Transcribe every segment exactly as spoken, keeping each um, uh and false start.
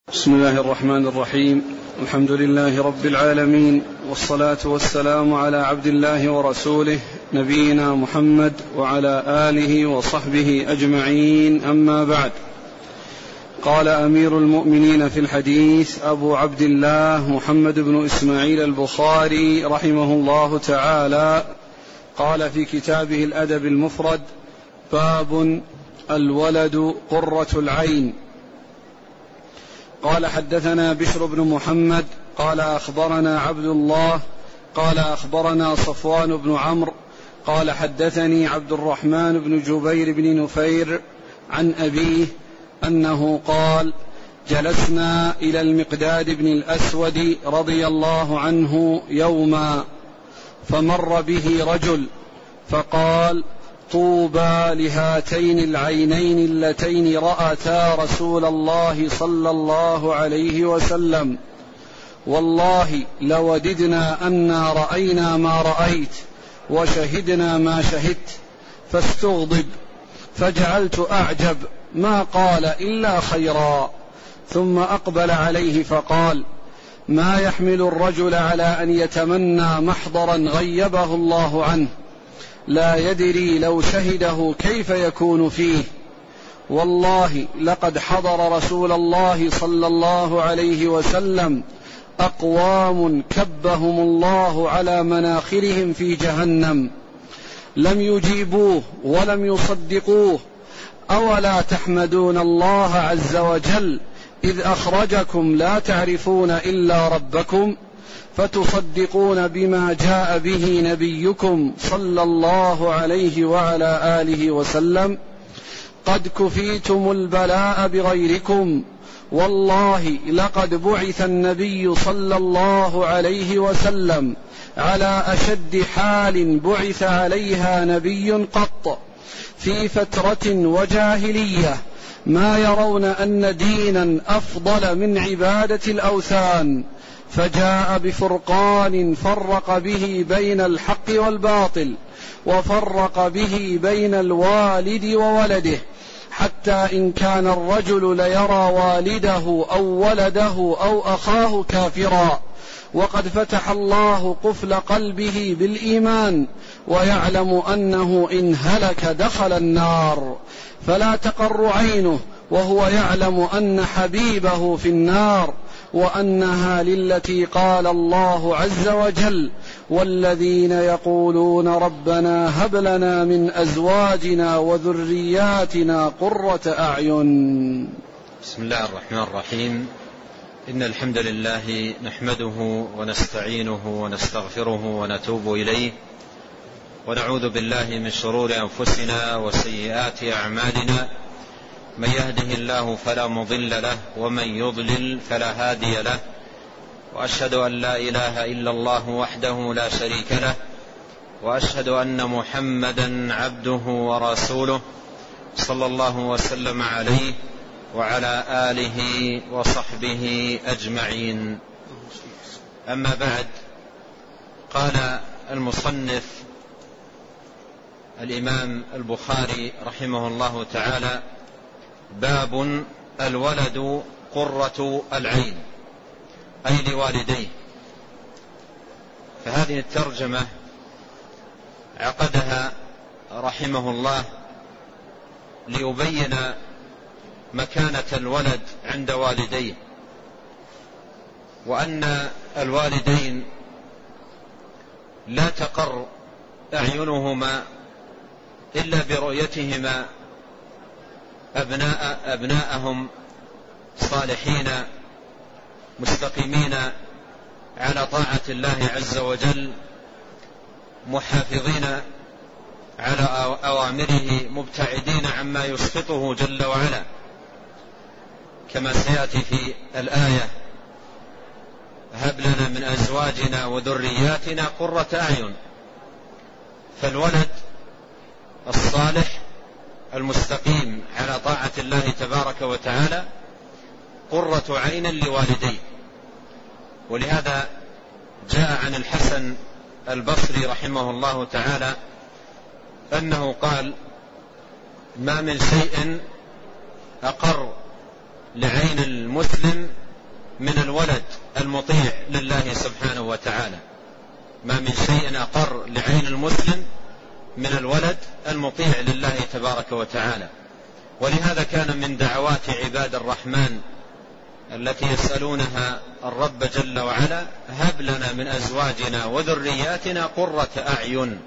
بسم الله الرحمن الرحيم. الحمد لله رب العالمين، والصلاة والسلام على عبد الله ورسوله نبينا محمد وعلى آله وصحبه أجمعين، أما بعد. قال أمير المؤمنين في الحديث أبو عبد الله محمد بن إسماعيل البخاري رحمه الله تعالى، قال في كتابه الأدب المفرد: باب الولد قرة العين. قال حدثنا بشر بن محمد قال أخبرنا عبد الله قال أخبرنا صفوان بن عمرو قال حدثني عبد الرحمن بن جبير بن نفير عن أبيه أنه قال: جلسنا إلى المقداد بن الأسود رضي الله عنه يوما، فمر به رجل فقال: طوبى لهاتين العينين اللتين رأتا رسول الله صلى الله عليه وسلم، والله لوددنا أنا رأينا ما رأيت وشهدنا ما شهدت. فاستغضب، فجعلت أعجب، ما قال إلا خيرا. ثم أقبل عليه فقال: ما يحمل الرجل على أن يتمنى محضرا غيبه الله عنه، لا يدري لو شهده كيف يكون فيه. والله لقد حضر رسول الله صلى الله عليه وسلم أقوام كبهم الله على مناخرهم في جهنم، لم يجيبوه ولم يصدقوه. أولا تحمدون الله عز وجل إذ أخرجكم لا تعرفون إلا ربكم، فتصدقون بما جاء به نبيكم صلى الله عليه وعلى آله وسلم. قد كفيتم البلاء بغيركم، والله لقد بعث النبي صلى الله عليه وسلم على أشد حال بعث عليها نبي قط، في فترة وجاهلية ما يرون أن دينا أفضل من عبادة الأوثان، فجاء بفرقان فرق به بين الحق والباطل، وفرق به بين الوالد وولده، حتى إن كان الرجل ليرى والده أو ولده أو أخاه كافرا، وقد فتح الله قفل قلبه بالإيمان، ويعلم أنه إن هلك دخل النار، فلا تقر عينه وهو يعلم أن حبيبه في النار، وأنها للتي قال الله عز وجل: والذين يقولون ربنا هب لنا من أزواجنا وذرياتنا قرة أعين. بسم الله الرحمن الرحيم. إن الحمد لله نحمده ونستعينه ونستغفره ونتوب إليه، ونعوذ بالله من شرور أنفسنا وسيئات أعمالنا، من يهده الله فلا مضل له ومن يضلل فلا هادي له، وأشهد أن لا إله إلا الله وحده لا شريك له، وأشهد أن محمدا عبده ورسوله صلى الله وسلم عليه وعلى آله وصحبه أجمعين. أما بعد، قال المصنف الإمام البخاري رحمه الله تعالى: باب الولد قرة العين، أي لوالديه. فهذه الترجمة عقدها رحمه الله ليبين مكانة الولد عند والديه، وأن الوالدين لا تقر أعينهما إلا برؤيتهما أبناء أبناءهم صالحين مستقيمين على طاعة الله عز وجل، محافظين على أوامره، مبتعدين عما يسخطه جل وعلا، كما سيأتي في الآية: هب لنا من أزواجنا وذرياتنا قرة أعين. فالولد الصالح المستقيم على طاعة الله تبارك وتعالى قرة عين لوالديه. ولهذا جاء عن الحسن البصري رحمه الله تعالى أنه قال: ما من شيء أقر لعين المسلم من الولد المطيع لله سبحانه وتعالى. ما من شيء أقر لعين المسلم من الولد المطيع لله تبارك وتعالى. ولهذا كان من دعوات عباد الرحمن التي يسألونها الرب جل وعلا: هب لنا من أزواجنا وذرياتنا قرة أعين.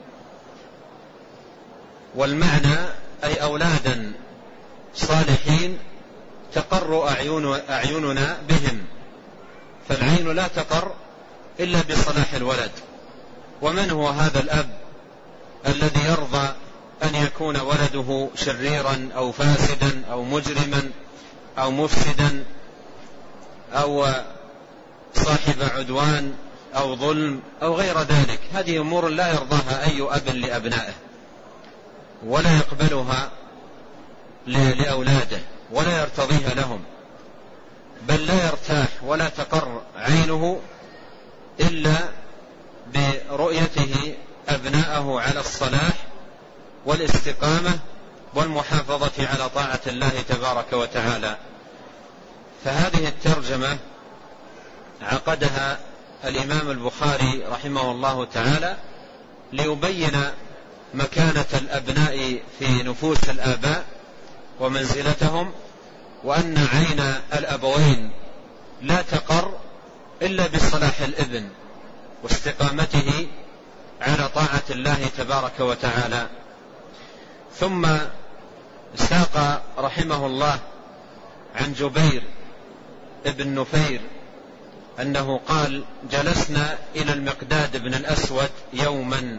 والمعنى أي أولادا صالحين تقر أعيننا بهم، فالعين لا تقر إلا بصلاح الولد. ومن هو هذا الأب الذي يرضى أن يكون ولده شريرا أو فاسدا أو مجرما أو مفسدا أو صاحب عدوان أو ظلم أو غير ذلك؟ هذه أمور لا يرضاها أي أب لأبنائه، ولا يقبلها لأولاده، ولا يرتضيها لهم، بل لا يرتاح ولا تقر عينه إلا برؤيته أبناءه على الصلاح والاستقامة والمحافظة على طاعة الله تبارك وتعالى. فهذه الترجمة عقدها الإمام البخاري رحمه الله تعالى ليبين مكانة الأبناء في نفوس الآباء ومنزلتهم، وأن عين الأبوين لا تقر إلا بصلاح الابن واستقامته على طاعة الله تبارك وتعالى. ثم ساق رحمه الله عن جبير ابن نفير أنه قال: جلسنا إلى المقداد بن الأسود يوما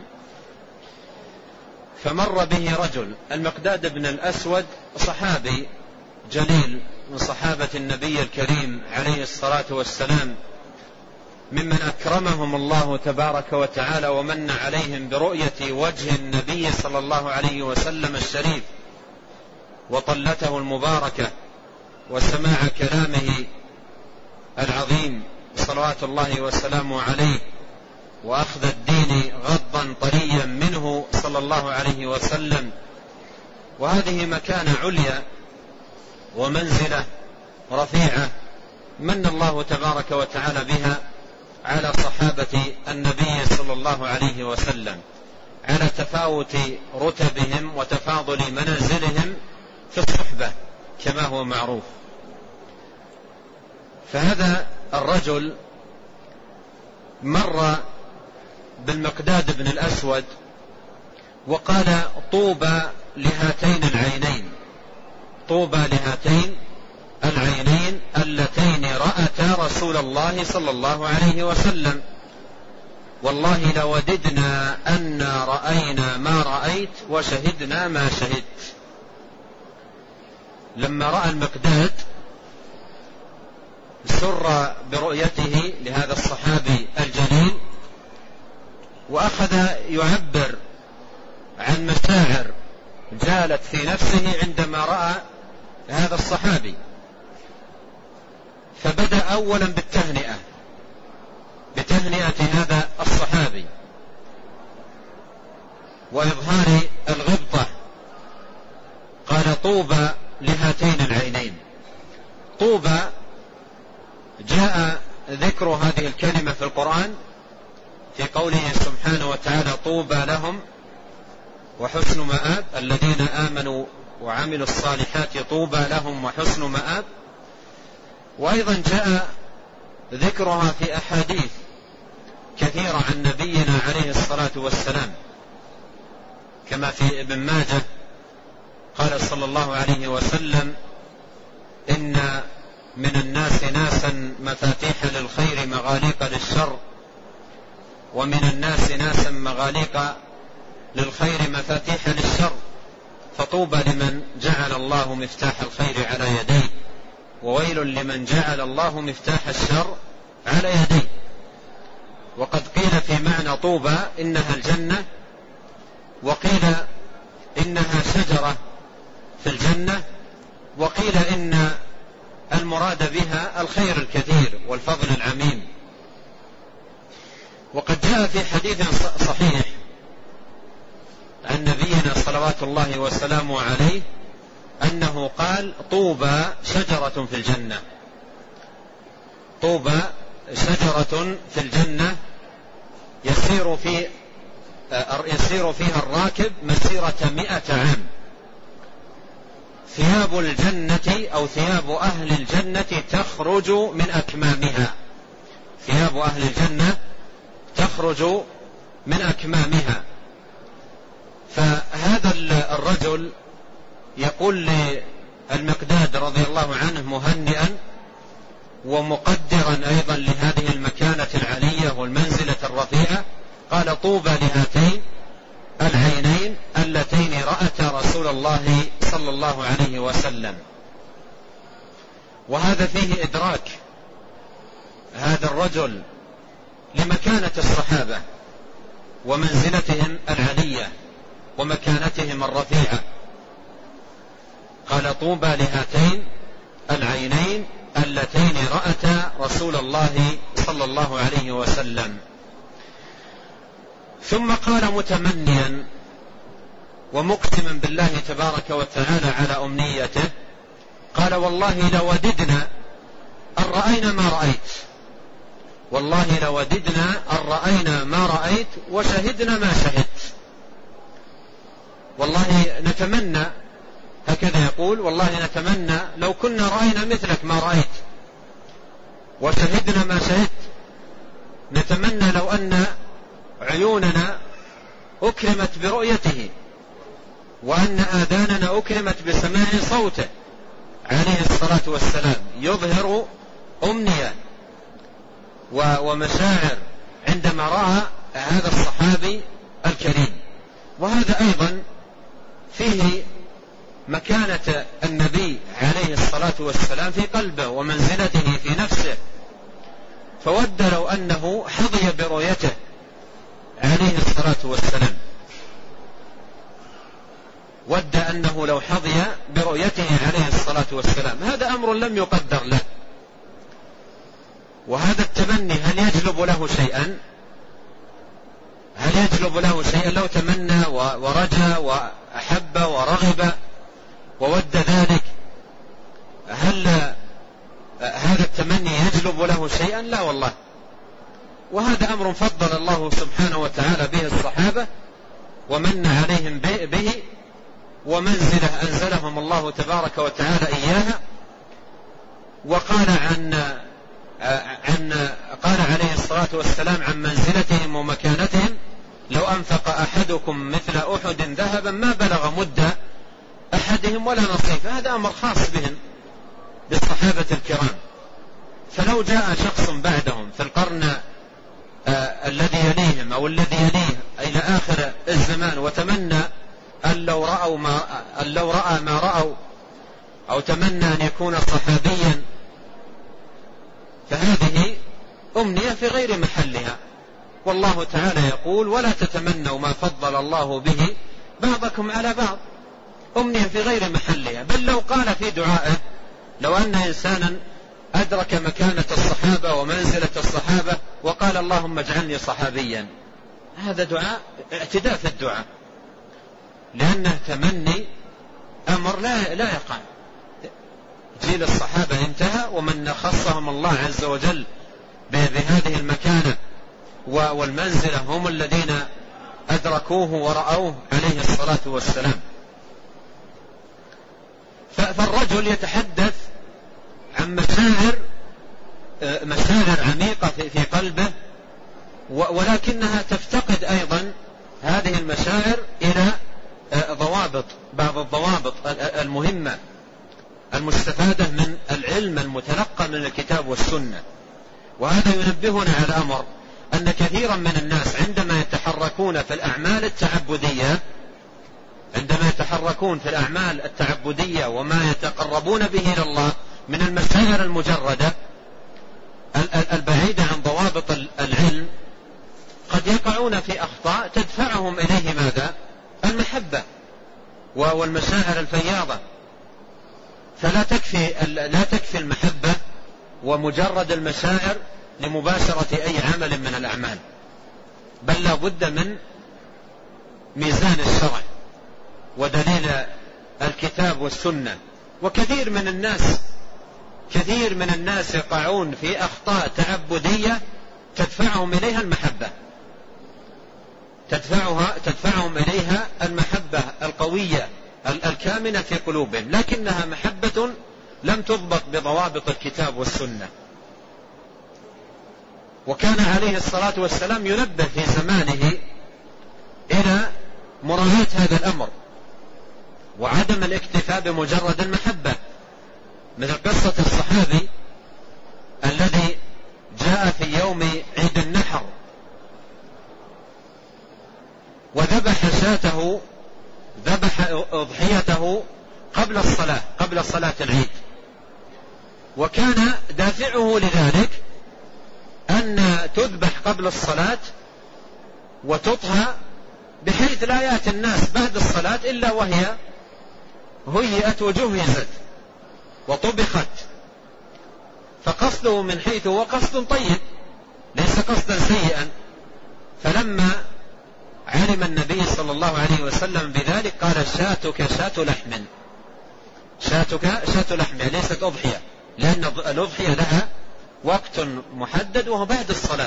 فمر به رجل. المقداد بن الأسود صحابي جليل من صحابة النبي الكريم عليه الصلاة والسلام، ممن أكرمهم الله تبارك وتعالى ومن عليهم برؤية وجه النبي صلى الله عليه وسلم الشريف وطلته المباركة وسماع كلامه العظيم صلوات الله وسلامه عليه، وأخذ الدين غضا طريا منه صلى الله عليه وسلم. وهذه مكانة عليا ومنزلة رفيعة من الله تبارك وتعالى بها على صحابة النبي صلى الله عليه وسلم، على تفاوت رتبهم وتفاضل منازلهم في الصحبة كما هو معروف. فهذا الرجل مر بالمقداد بن الأسود وقال: طوبى لهاتين العينين، طوبى لهاتين العينين اللتين رأتا رسول الله صلى الله عليه وسلم، والله لوددنا أن رأينا ما رأيت وشهدنا ما شهدت. لما رأى المقداد سر برؤيته لهذا الصحابي الجليل، وأخذ يعبر عن مشاعر جالت في نفسه عندما رأى هذا الصحابي. فبدأ أولا بالتهنئة بتهنئة هذا الصحابي وإظهار الغبطة. قال: طوبى لهاتين العينين. طوبى جاء ذكر هذه الكلمة في القرآن في قوله سبحانه وتعالى: طوبى لهم وحسن مآب، الذين آمنوا وعملوا الصالحات طوبى لهم وحسن مآب. وأيضا جاء ذكرها في أحاديث كثيرة عن نبينا عليه الصلاة والسلام، كما في ابن ماجه قال صلى الله عليه وسلم: إن من الناس ناسا مفاتيح للخير مغاليق للشر، ومن الناس ناسا مغاليق للخير مفاتيح للشر، فطوبى لمن جعل الله مفتاح الخير على يديه، وويل لمن جعل الله مفتاح الشر على يديه. وقد قيل في معنى طوبى إنها الجنة، وقيل إنها شجرة في الجنة، وقيل إن المراد بها الخير الكثير والفضل العميم. وقد جاء في حديث صحيح عن نبينا صلوات الله وسلامه عليه أنه قال: طوبى شجرة في الجنة. طوبى شجرة في الجنة يسير في يسير فيها الراكب مسيرة مئة عام. ثياب الجنة أو ثياب أهل الجنة تخرج من أكمامها، ثياب أهل الجنة تخرج من أكمامها. فهذا الرجل يقول للمقداد رضي الله عنه مهنئا ومقدرا أيضا لهذه المكانة العلية والمنزلة الرفيعة، قال: طوبى لهاتين العينين اللتين رأتا رسول الله صلى الله عليه وسلم. وهذا فيه إدراك هذا الرجل لمكانة الصحابة ومنزلتهم العلية ومكانتهم الرفيعة. قال: طوبى لهاتين العينين اللتين رأتا رسول الله صلى الله عليه وسلم. ثم قال متمنيا ومقسما بالله تبارك وتعالى على أمنيته، قال: والله لوددنا أن رأينا ما رأيت، والله لوددنا أن رأينا ما رأيت وشهدنا ما شهدت. والله نتمنى، هكذا يقول، والله نتمنى لو كنا رأينا مثلك ما رأيت وشهدنا ما شهدت. نتمنى لو أن عيوننا أكرمت برؤيته وأن آذاننا أكرمت بسماع صوته عليه الصلاة والسلام. يظهر أمنية ومشاعر عندما رأى هذا الصحابي الكريم. وهذا أيضا فيه مكانة النبي عليه الصلاة والسلام في قلبه ومنزلته في نفسه، فود لو أنه حظي برؤيته عليه الصلاة والسلام، ود أنه لو حظي برؤيته عليه الصلاة والسلام. هذا أمر لم يقدر له، وهذا التمني هل يجلب له شيئا؟ هل يجلب له شيئا لو تمنى ورجى وأحب ورغب وود ذلك؟ هل هذا التمني يجلب له شيئا؟ لا والله. وهذا أمر فضل الله سبحانه وتعالى به الصحابة ومن عليهم به، ومنزله أنزلهم الله تبارك وتعالى إياها. وقال عن عن قال عليه الصلاة والسلام عن منزلتهم ومكانتهم: لو أنفق أحدكم مثل أحد ذهبا ما بلغ مد أحدهم ولا نصيفه. هذا أمر خاص بهم بالصحابة الكرام. فلو جاء شخص بعدهم في القرن آه الذي يليهم أو الذي يليه إلى آخر الزمان وتمنى أن لو رأوا ما أن لو رأى ما رأوا أو تمنى أن يكون صحابيا، فهذه أمنية في غير محلها. والله تعالى يقول: ولا تتمنوا ما فضل الله به بعضكم على بعض. أمنية في غير محلها. بل لو قال في دعائه: لو أن إنسانا أدرك مكانة الصحابة ومنزلة الصحابة وقال: اللهم اجعلني صحابيا، هذا دعاء اعتداء في الدعاء، لأنه تمني أمر لا لا يقع. جيل الصحابة انتهى، ومن خصهم الله عز وجل بهذه المكانة والمنزلة هم الذين أدركوه ورأوه عليه الصلاة والسلام. فالرجل يتحدث عن مشاعر مشاعر عميقة في قلبه، ولكنها تفتقد أيضا هذه المشاعر إلى ضوابط، بعض الضوابط المهمة المستفادة من العلم المتلقى من الكتاب والسنة. وهذا ينبهنا على أمر، أن كثيرا من الناس عندما يتحركون في الأعمال التعبدية عندما يتحركون في الأعمال التعبدية وما يتقربون به إلى الله من المشاعر المجردة البعيدة عن ضوابط العلم، قد يقعون في أخطاء تدفعهم إليه ماذا؟ المحبة والمشاعر الفياضة. فلا تكفي لا تكفي المحبة ومجرد المشاعر لمباشرة أي عمل من الأعمال، بل لا بد من ميزان الشرع ودليل الكتاب والسنة. وكثير من الناس كثير من الناس يقعون في أخطاء تعبدية تدفعهم إليها المحبة، تدفعها تدفعهم إليها المحبة القوية الكامنة في قلوبهم، لكنها محبة لم تضبط بضوابط الكتاب والسنة. وكان عليه الصلاة والسلام ينبه في زمانه إلى مراعاة هذا الأمر وعدم الاكتفاء بمجرد المحبة، مثل قصة الصحابي الذي جاء في يوم عيد النحر وذبح شاته ذبح أضحيته قبل الصلاة قبل صلاة العيد، وكان دافعه لذلك أن تذبح قبل الصلاة وتطهى بحيث لا يأتي الناس بعد الصلاة إلا وهي هيئت وجهزت وطبخت، فقصده من حيث هو قصد طيب ليس قصدا سيئا. فلما علم النبي صلى الله عليه وسلم بذلك قال شاتك شات لحم، شاتك شات لحم ليست أضحية، لأن الأضحية لها وقت محدد وهو بعد الصلاة.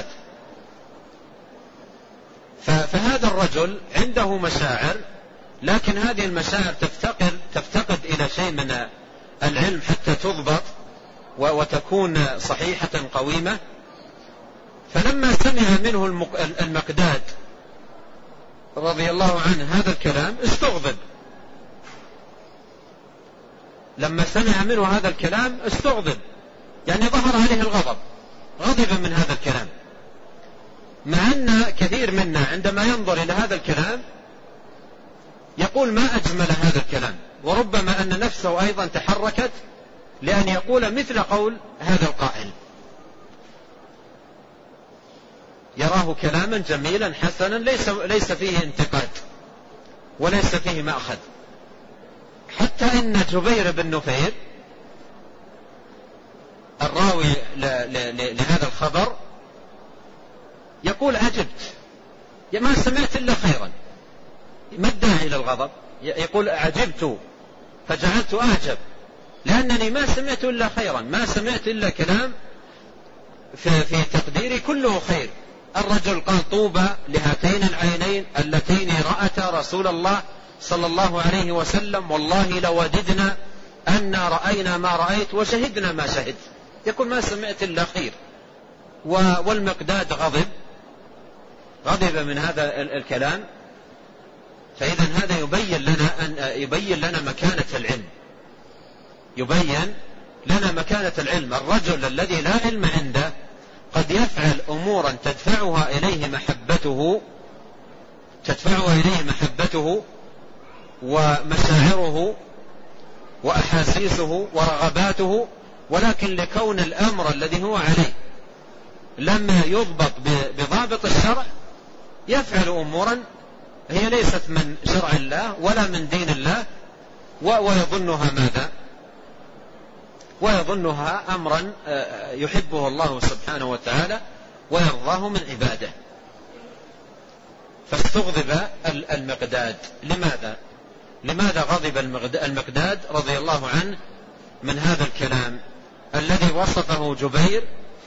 فهذا الرجل عنده مشاعر، لكن هذه المشاعر تفتقر تفتقد إلى شيء من العلم حتى تضبط وتكون صحيحة قويمة. فلما سمع منه المقداد رضي الله عنه هذا الكلام استغضب، لما سمع منه هذا الكلام استغضب، يعني ظهر عليه الغضب، غضب من هذا الكلام، مع أن كثير منا عندما ينظر إلى هذا الكلام يقول ما أجمل هذا الكلام، وربما أن نفسه أيضا تحركت لأن يقول مثل قول هذا القائل، يراه كلاما جميلا حسنا ليس, ليس فيه انتقاد وليس فيه مأخذ. حتى إن جبير بن نفير الراوي لهذا الخبر يقول عجبت ما سمعت إلا خيرا، ما الداعي إلى الغضب، يقول عجبت فجعلت أعجب لأنني ما سمعت إلا خيرا، ما سمعت إلا كلام في, في تقديري كله خير. الرجل قال طوبى لهاتين العينين اللتين رأتا رسول الله صلى الله عليه وسلم والله لوددنا أن رأينا ما رأيت وشهدنا ما شهد، يقول ما سمعت إلا خير. والمقداد غضب غضب من هذا الكلام. فإذا هذا يبين لنا أن يبين لنا مكانة العلم، يبين لنا مكانة العلم. الرجل الذي لا علم عنده قد يفعل أمورا تدفعها إليه محبته تدفعها إليه محبته ومشاعره وأحاسيسه ورغباته، ولكن لكون الأمر الذي هو عليه لما يضبط بضابط الشرع يفعل أمورا هي ليست من شرع الله ولا من دين الله، ويظنها ماذا؟ ويظنها أمرا يحبه الله سبحانه وتعالى ويرضاه من عباده. فاستغضب المقداد. لماذا؟ لماذا غضب المقداد رضي الله عنه من هذا الكلام الذي وصفه جبير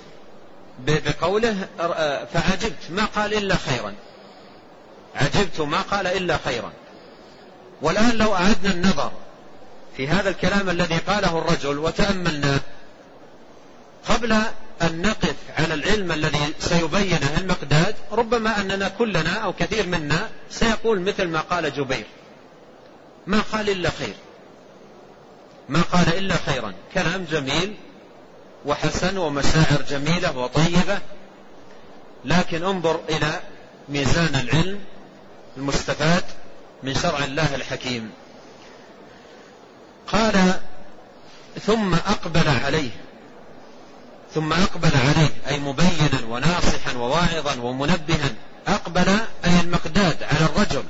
بقوله فعجبت ما قال إلا خيرا، عجبت ما قال إلا خيرا. والآن لو أعدنا النظر في هذا الكلام الذي قاله الرجل وتأملنا قبل أن نقف على العلم الذي سيبينه المقداد، ربما أننا كلنا أو كثير منا سيقول مثل ما قال جبير ما قال إلا خير، ما قال إلا خيرا. كلام جميل وحسن ومشاعر جميلة وطيبة، لكن انظر إلى ميزان العلم المستفاد من شرع الله الحكيم. قال ثم أقبل عليه، ثم أقبل عليه أي مبينا وناصحا وواعظا ومنبها. أقبل أي المقداد على الرجل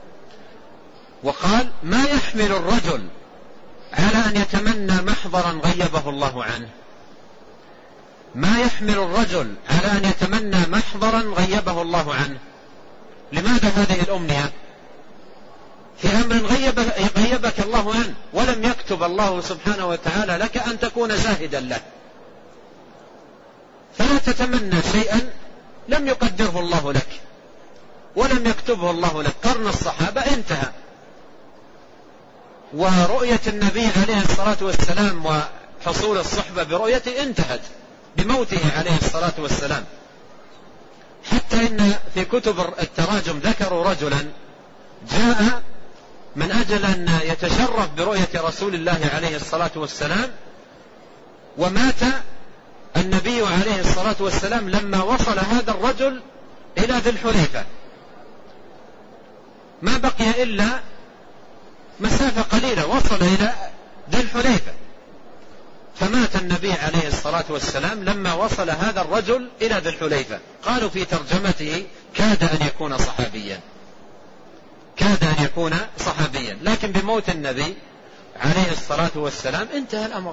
وقال ما يحمل الرجل على أن يتمنى محضرا غيبه الله عنه، ما يحمل الرجل على أن يتمنى محضرا غيبه الله عنه. لماذا هذه الأمنية؟ في أمر غيبك, غيبك الله عنه، ولم يكتب الله سبحانه وتعالى لك أن تكون شاهدا له. فلا تتمنى شيئا لم يقدره الله لك ولم يكتبه الله لك. قرن الصحابة انتهى، ورؤية النبي عليه الصلاة والسلام وحصول الصحبة برؤيته انتهت بموته عليه الصلاة والسلام. حتى إن في كتب التراجم ذكروا رجلا جاء من أجل أن يتشرف برؤية رسول الله عليه الصلاة والسلام، ومات النبي عليه الصلاة والسلام لما وصل هذا الرجل إلى ذي الحليفة، ما بقي إلا مسافة قليلة وصل إلى ذي الحليفة، فمات النبي عليه الصلاة والسلام لما وصل هذا الرجل إلى ذي الحليفة. قالوا في ترجمته كاد أن يكون صحابيا، كاد أن يكون صحابيا، لكن بموت النبي عليه الصلاة والسلام انتهى الأمر.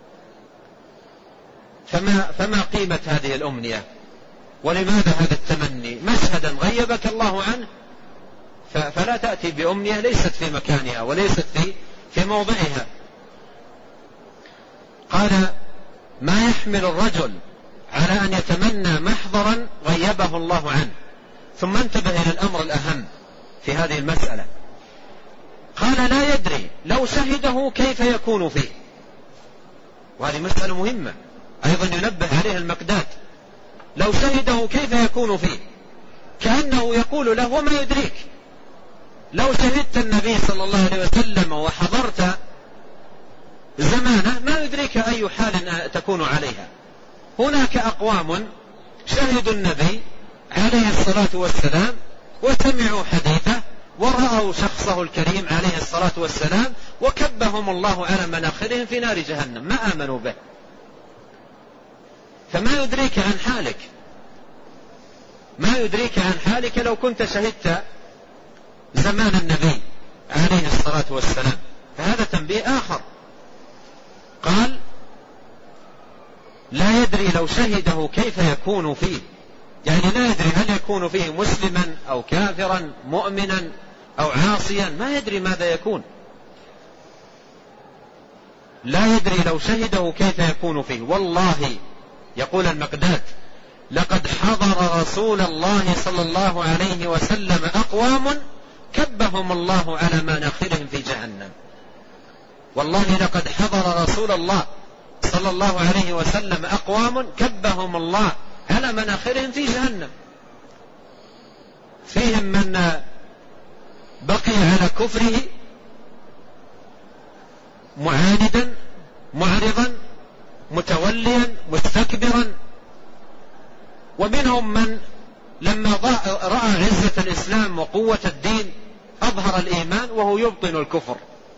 فما, فما قيمة هذه الأمنية؟ ولماذا هذا التمني؟ مشهدا غيبك الله عنه، فلا تأتي بأمنية ليست في مكانها وليست في, في موضعها. قال: ما يحمل الرجل على أن يتمنى محضرا غيبه الله عنه. ثم انتبه إلى الأمر الأهم في هذه المسألة، قال: لا يدري لو شهده كيف يكون فيه. وهذه مسألة مهمة أيضا ينبه عليها المقداد. لو شهده كيف يكون فيه، كأنه يقول له: وما يدريك لو شهدت النبي صلى الله عليه وسلم وحضرت زمانه ما يدريك أي حال تكون عليها. هناك أقوام شهدوا النبي عليه الصلاة والسلام وسمعوا حديثه ورأوا شخصه الكريم عليه الصلاة والسلام، وكبهم الله على مناخرهم في نار جهنم، ما آمنوا به. فما يدريك عن حالك، ما يدريك عن حالك لو كنت شهدت زمان النبي عليه الصلاة والسلام. فهذا تنبيه آخر. قال: لا يدري لو شهده كيف يكون فيه، يعني لا يدري هل يكون فيه مسلما أو كافرا، مؤمنا أو عاصيا، ما يدري ماذا يكون. لا يدري لو شهده كيف يكون فيه. والله، يقول المقداد: لقد حضر رسول الله صلى الله عليه وسلم أقوام كبهم الله على مناخرهم في جهنم. والله لقد حضر رسول الله صلى الله عليه وسلم أقوام كبهم الله على مناخرهم في جهنم، فيهم من بقي على كفره معاندا معرضا متوليا مستكبرا، ومنهم من لما رأى عزة الإسلام وقوة الدين أظهر الإيمان وهو يبطن الكفر.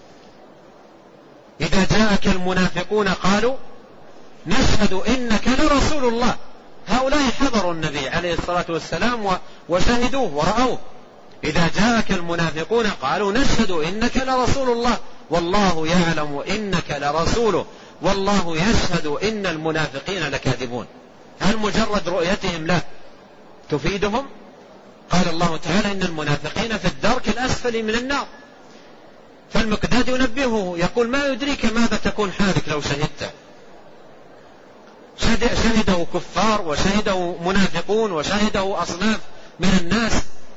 إذا جاءك المنافقون قالوا: نشهد إنك لرسول الله. هؤلاء حضروا النبي عليه الصلاة والسلام وشهدوه ورأوه. إذا جاءك المنافقون قالوا: نشهد إنك لرسول الله والله يعلم إنك لرسوله والله يشهد إن المنافقين لكاذبون. هل مجرد رؤيتهم له تفيدهم؟ قال الله تعالى: إن المنافقين في الدرك الأسفل من النار. فالمقداد ينبهه، يقول: ما يدريك ماذا تكون حالك لو شهدته. شهده كفار وشهده منافقون وشهده أصناف من الناس،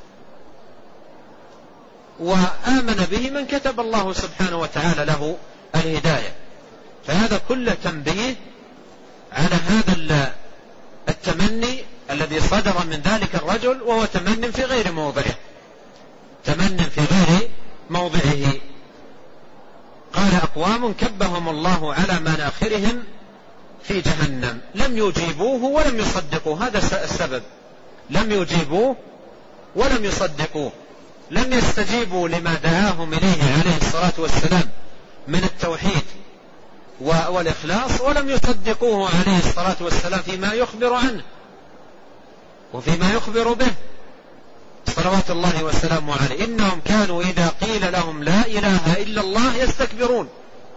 وآمن به من كتب الله سبحانه وتعالى له الهداية. فهذا كله تنبيه على هذا التمني الذي صدر من ذلك الرجل، وهو تمن في غير موضعه، تمن في غير موضعه. قال: أقوام كبهم الله على مناخرهم في جهنم لم يجيبوه ولم يصدقوه. هذا السبب، لم يجيبوه ولم يصدقوه، لم يستجيبوا لما دعاهم إليه عليه الصلاة والسلام من التوحيد والإخلاص، ولم يصدقوه عليه الصلاة والسلام فيما يخبر عنه وفيما يخبر به صلوات الله وسلامه عليه. إنهم كانوا إذا قيل لهم لا إله إلا الله يستكبرون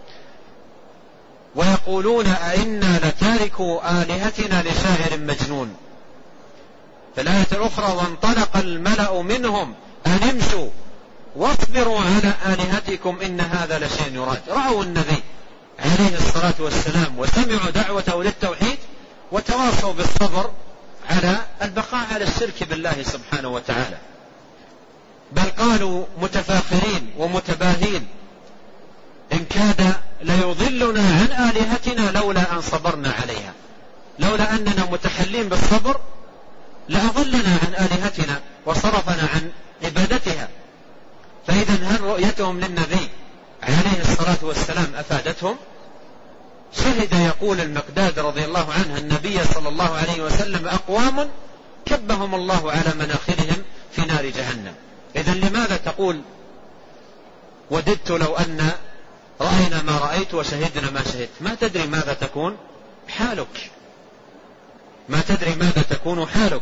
ويقولون أئنا لتاركوا آلهتنا لشاعر مجنون. في الآية الأخرى: وانطلق الملأ منهم أن امشوا واصبروا على آلهتكم إن هذا لشيء يراد. رأوا النبي عليه الصلاة والسلام وسمعوا دعوته للتوحيد وتواصوا بالصبر على البقاء على الشرك بالله سبحانه وتعالى، بل قالوا متفاخرين ومتباهين إن كاد ليضلنا عن آلهتنا لولا أن صبرنا عليها، لولا أننا متحلين بالصبر لأضلنا عن آلهتنا وصرفنا عن عبادتها. فإذا هل رؤيتهم للنبي عليه الصلاة والسلام أفادتهم؟ شهد يقول المقداد رضي الله عنه النبي صلى الله عليه وسلم أقوام كبهم الله على مناخرهم في نار جهنم. إذا لماذا تقول وددت لو أن رأينا ما رأيت وشهدنا ما شهدت؟ ما تدري ماذا تكون حالك، ما تدري ماذا تكون حالك.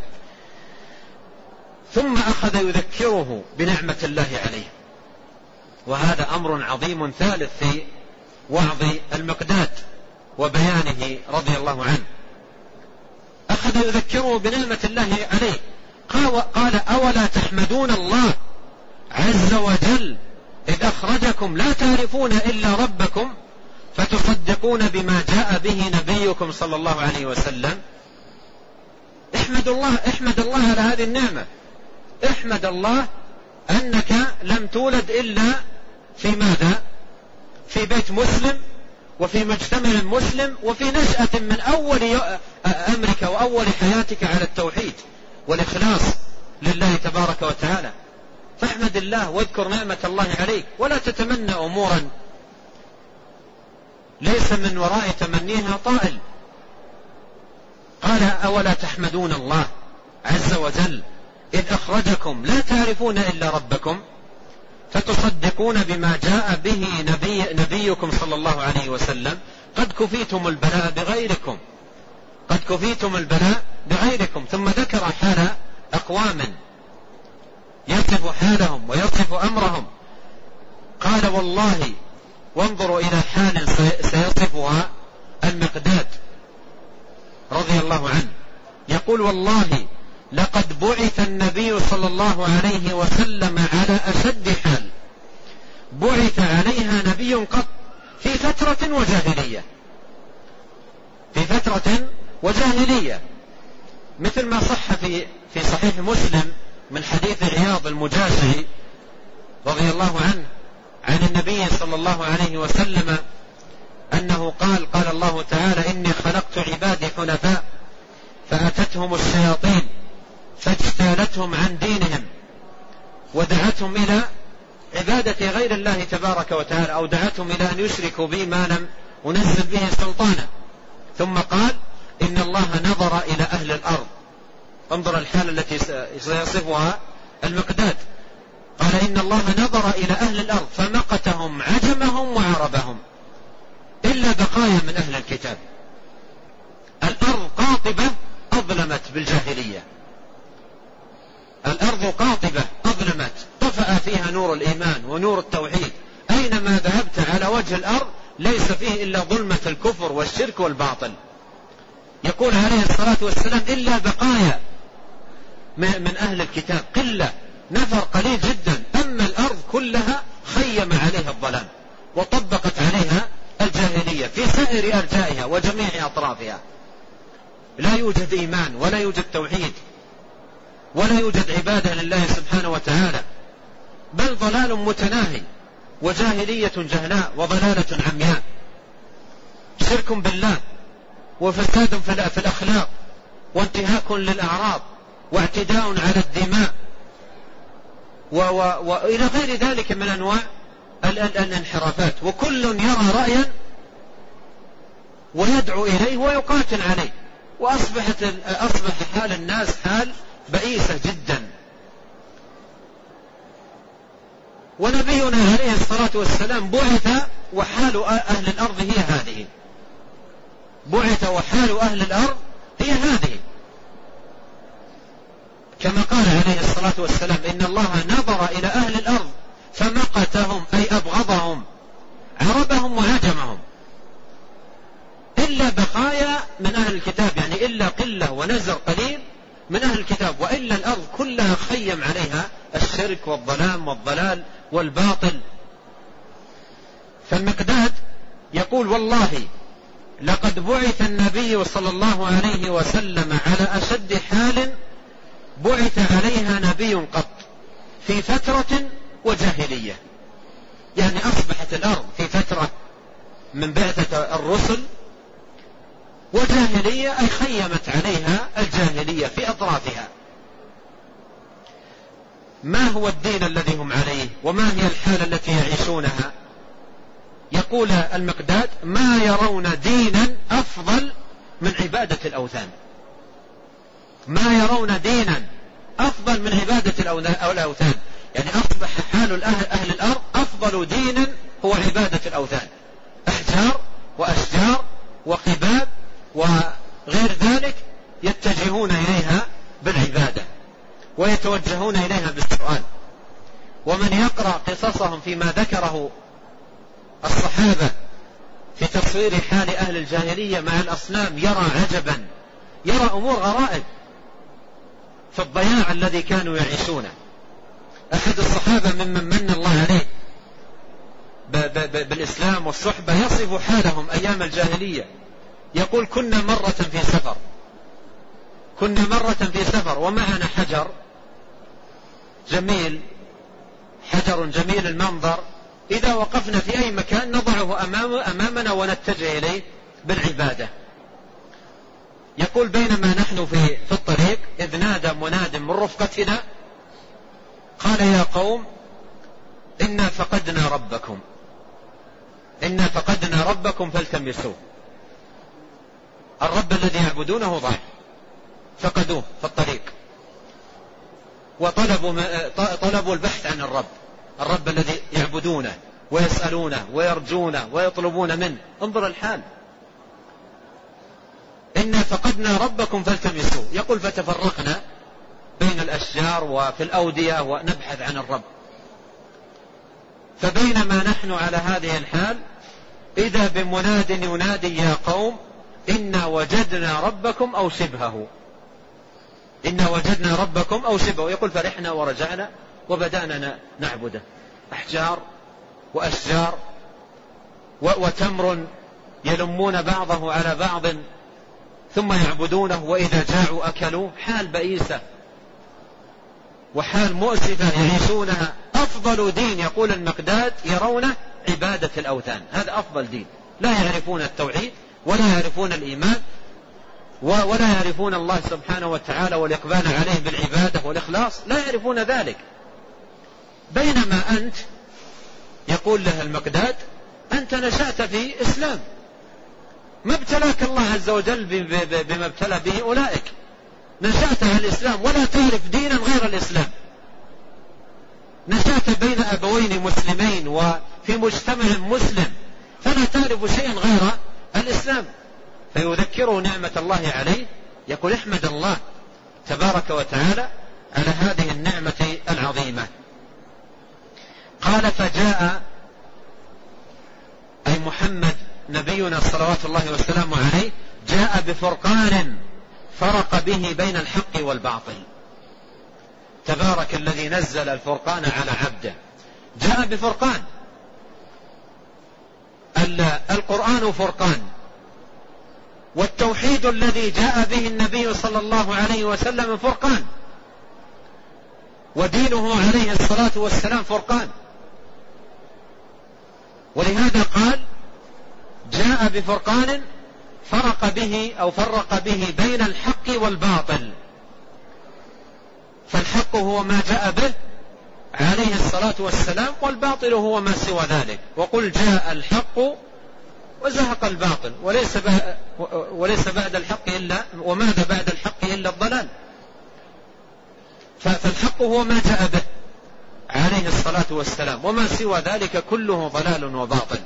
ثم أخذ يذكره بنعمة الله عليه، وهذا أمر عظيم ثالث في وعظ المقداد وبيانه رضي الله عنه. أخذ يذكره بنعمة الله عليه، قال أولا تحمدون الله عز وجل إذ أخرجكم لا تعرفون إلا ربكم فتصدقون بما جاء به نبيكم صلى الله عليه وسلم. احمد الله، احمد الله على هذه النعمة، احمد الله أنك لم تولد إلا في ماذا؟ في بيت مسلم وفي مجتمع مسلم وفي نشأة من أول أمرك وأول حياتك على التوحيد والإخلاص لله تبارك وتعالى. فاحمد الله واذكر نعمة الله عليك، ولا تتمنى أمورا ليس من وراء تمنيها طائل. قال أولا تحمدون الله عز وجل إذ أخرجكم لا تعرفون إلا ربكم فتصدقون بما جاء به نبي نبيكم صلى الله عليه وسلم قد كفيتم البلاء بغيركم، قد كفيتم البلاء بغيركم. ثم ذكر حال أقوام يصف حالهم ويصف أمرهم، قال والله، وانظروا إلى حال سيصفها المقداد رضي الله عنه، يقول والله لقد بعث النبي صلى الله عليه وسلم على أشد حال بعث عليها نبي قط في فترة وجاهلية، في فترة وجاهلية، مثل ما صح في في صحيح مسلم من حديث عياض المجاشعي رضي الله عنه عن النبي صلى الله عليه وسلم أنه قال قال الله تعالى إني خلقت عبادي حنفاء فأتتهم الشياطين فاجتالتهم عن دينهم ودعتهم إلى عبادة غير الله تبارك وتعالى، أو دعتهم إلى أن يشركوا بي ما لم أنزل به سلطانا. ثم قال إن الله نظر إلى أهل الأرض، انظر الحالة التي سيصفها المقداد، قال إن الله نظر إلى أهل الأرض فمقتهم عجمهم وعربهم إلا بقايا من أهل الكتاب. الأرض قاطبة أظلمت بالجاهلية، الأرض قاطبة أظلمت طفأ فيها نور الإيمان ونور التوحيد، أينما ذهبت على وجه الأرض ليس فيه إلا ظلمة الكفر والشرك والباطل. يقول عليه الصلاة والسلام إلا بقايا من أهل الكتاب، قلة، نفر قليل جدا، أما الأرض كلها خيم عليها الظلام وطبقت عليها الجاهلية في سائر أرجائها وجميع أطرافها. لا يوجد إيمان ولا يوجد توحيد ولا يوجد عبادة لله سبحانه وتعالى، بل ضلال متناهي وجاهلية جهلاء وضلالة عمياء، شرك بالله وفساد في الأخلاق وانتهاك للأعراض واعتداء على الدماء وإلى غير ذلك من أنواع الانحرافات. وكل يرى رأيا ويدعو إليه ويقاتل عليه، وأصبحت أصبح حال الناس حال بئيسة جدا. ونبينا عليه الصلاة والسلام بعث وحال أهل الأرض هي هذه، بعث وحال أهل الأرض هي هذه، كما قال عليه الصلاة والسلام إن الله نظر إلى أهل الأرض فمقتهم أي أبغضهم عربهم وعجمهم إلا بقايا من أهل الكتاب، يعني إلا قلة ونزر قليل من أهل الكتاب، وإلا الأرض كلها خيم عليها الشرك والظلام والضلال والباطل. فالمقداد يقول والله لقد بعث النبي صلى الله عليه وسلم على أشد حال بعث عليها نبي قط في فترة وجاهلية. يعني أصبحت الأرض في فترة من بعثة الرسل وجاهلية، أي خيمت عليها الجاهلية في أطرافها. ما هو الدين الذي هم عليه وما هي الحالة التي يعيشونها؟ يقول المقداد ما يرون دينا أفضل من عبادة الأوثان، ما يرون دينا أفضل من عبادة الأوثان. يعني أصبح حال أهل الأرض أفضل دينا هو عبادة الأوثان، أحجار وأشجار وقباب وغير ذلك يتجهون إليها بالعبادة ويتوجهون إليها بالسؤال. ومن يقرأ قصصهم فيما ذكره الصحابة في تصوير حال أهل الجاهلية مع الأصنام يرى عجبا، يرى أمور غرائب في الضياع الذي كانوا يعيشونه. أحد الصحابة ممن من الله عليه بالإسلام والصحبة يصف حالهم أيام الجاهلية، يقول كنا مرة في سفر كنا مرة في سفر ومعنا حجر جميل، حجر جميل المنظر، إذا وقفنا في أي مكان نضعه أمامنا ونتجه إليه بالعبادة. يقول بينما نحن في, في الطريق إذ نادى مناد من رفقتنا قال يا قوم إنا فقدنا ربكم إنا فقدنا ربكم فالتمسوه. الرب الذي يعبدونه ضاع، فقدوه في الطريق وطلبوا طلبوا البحث عن الرب الرب الذي يعبدونه ويسألونه ويرجونه ويطلبون منه. انظر الحال، إنا فقدنا ربكم فالتمسوه. يقول فتفرقنا بين الأشجار وفي الأودية ونبحث عن الرب. فبينما نحن على هذه الحال إذا بمناد ينادي يا قوم إنا وجدنا ربكم أو شبهه إنا وجدنا ربكم أو شبهه. يقول فرحنا ورجعنا وبدأنا نعبده، أحجار وأشجار وتمر يلمون بعضه على بعض ثم يعبدونه، وإذا جاعوا أكلوا. حال بئيسة وحال مؤسفة يعيشونها. أفضل دين يقول المقداد يرونه عبادة الأوثان، هذا أفضل دين. لا يعرفون التوحيد ولا يعرفون الإيمان ولا يعرفون الله سبحانه وتعالى والإقبال عليه بالعبادة والإخلاص، لا يعرفون ذلك. بينما أنت يقول له المقداد أنت نشأت في إسلام، ما ابتلاك الله عز وجل بما ابتلى به أولئك. نشأت على الإسلام ولا تعرف دينا غير الإسلام، نشأت بين أبوين مسلمين وفي مجتمع مسلم، فلا تعرف شيئا غير الإسلام. فيذكره نعمة الله عليه، يقول احمد الله تبارك وتعالى على هذه النعمة العظيمة. قال فجاء أي محمد نبينا صلوات الله وسلامه عليه جاء بفرقان فرق به بين الحق والباطل. تبارك الذي نزل الفرقان على عبده. جاء بفرقان، القرآن فرقان، والتوحيد الذي جاء به النبي صلى الله عليه وسلم فرقان، ودينه عليه الصلاة والسلام فرقان. ولهذا قال جاء بفرقان فرق به أو فرق به بين الحق والباطل. فالحق هو ما جاء به عليه الصلاة والسلام، والباطل هو ما سوى ذلك. وقل جاء الحق وزهق الباطل وليس بعد, وليس بعد الحق إلا وماذا بعد الحق إلا الضلال. فالحق هو ما جاء به عليه الصلاة والسلام، وما سوى ذلك كله ضلال وباطل.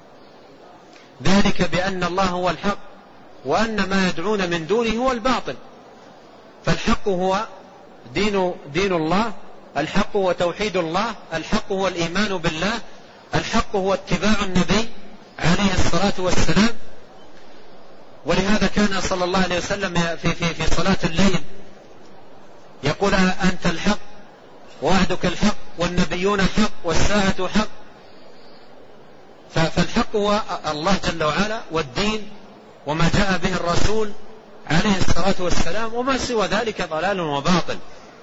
ذلك بأن الله هو الحق وأن ما يدعون من دونه هو الباطل. فالحق هو دين, دين الله، الحق هو توحيد الله، الحق هو الإيمان بالله، الحق هو اتباع النبي عليه الصلاة والسلام. ولهذا كان صلى الله عليه وسلم في, في, في صلاة الليل يقول أنت الحق ووعدك الحق والنبيون حق والساعة حق. فالحق هو الله جل وعلا والدين وما جاء به الرسول عليه الصلاة والسلام، وما سوى ذلك ضلال وباطل.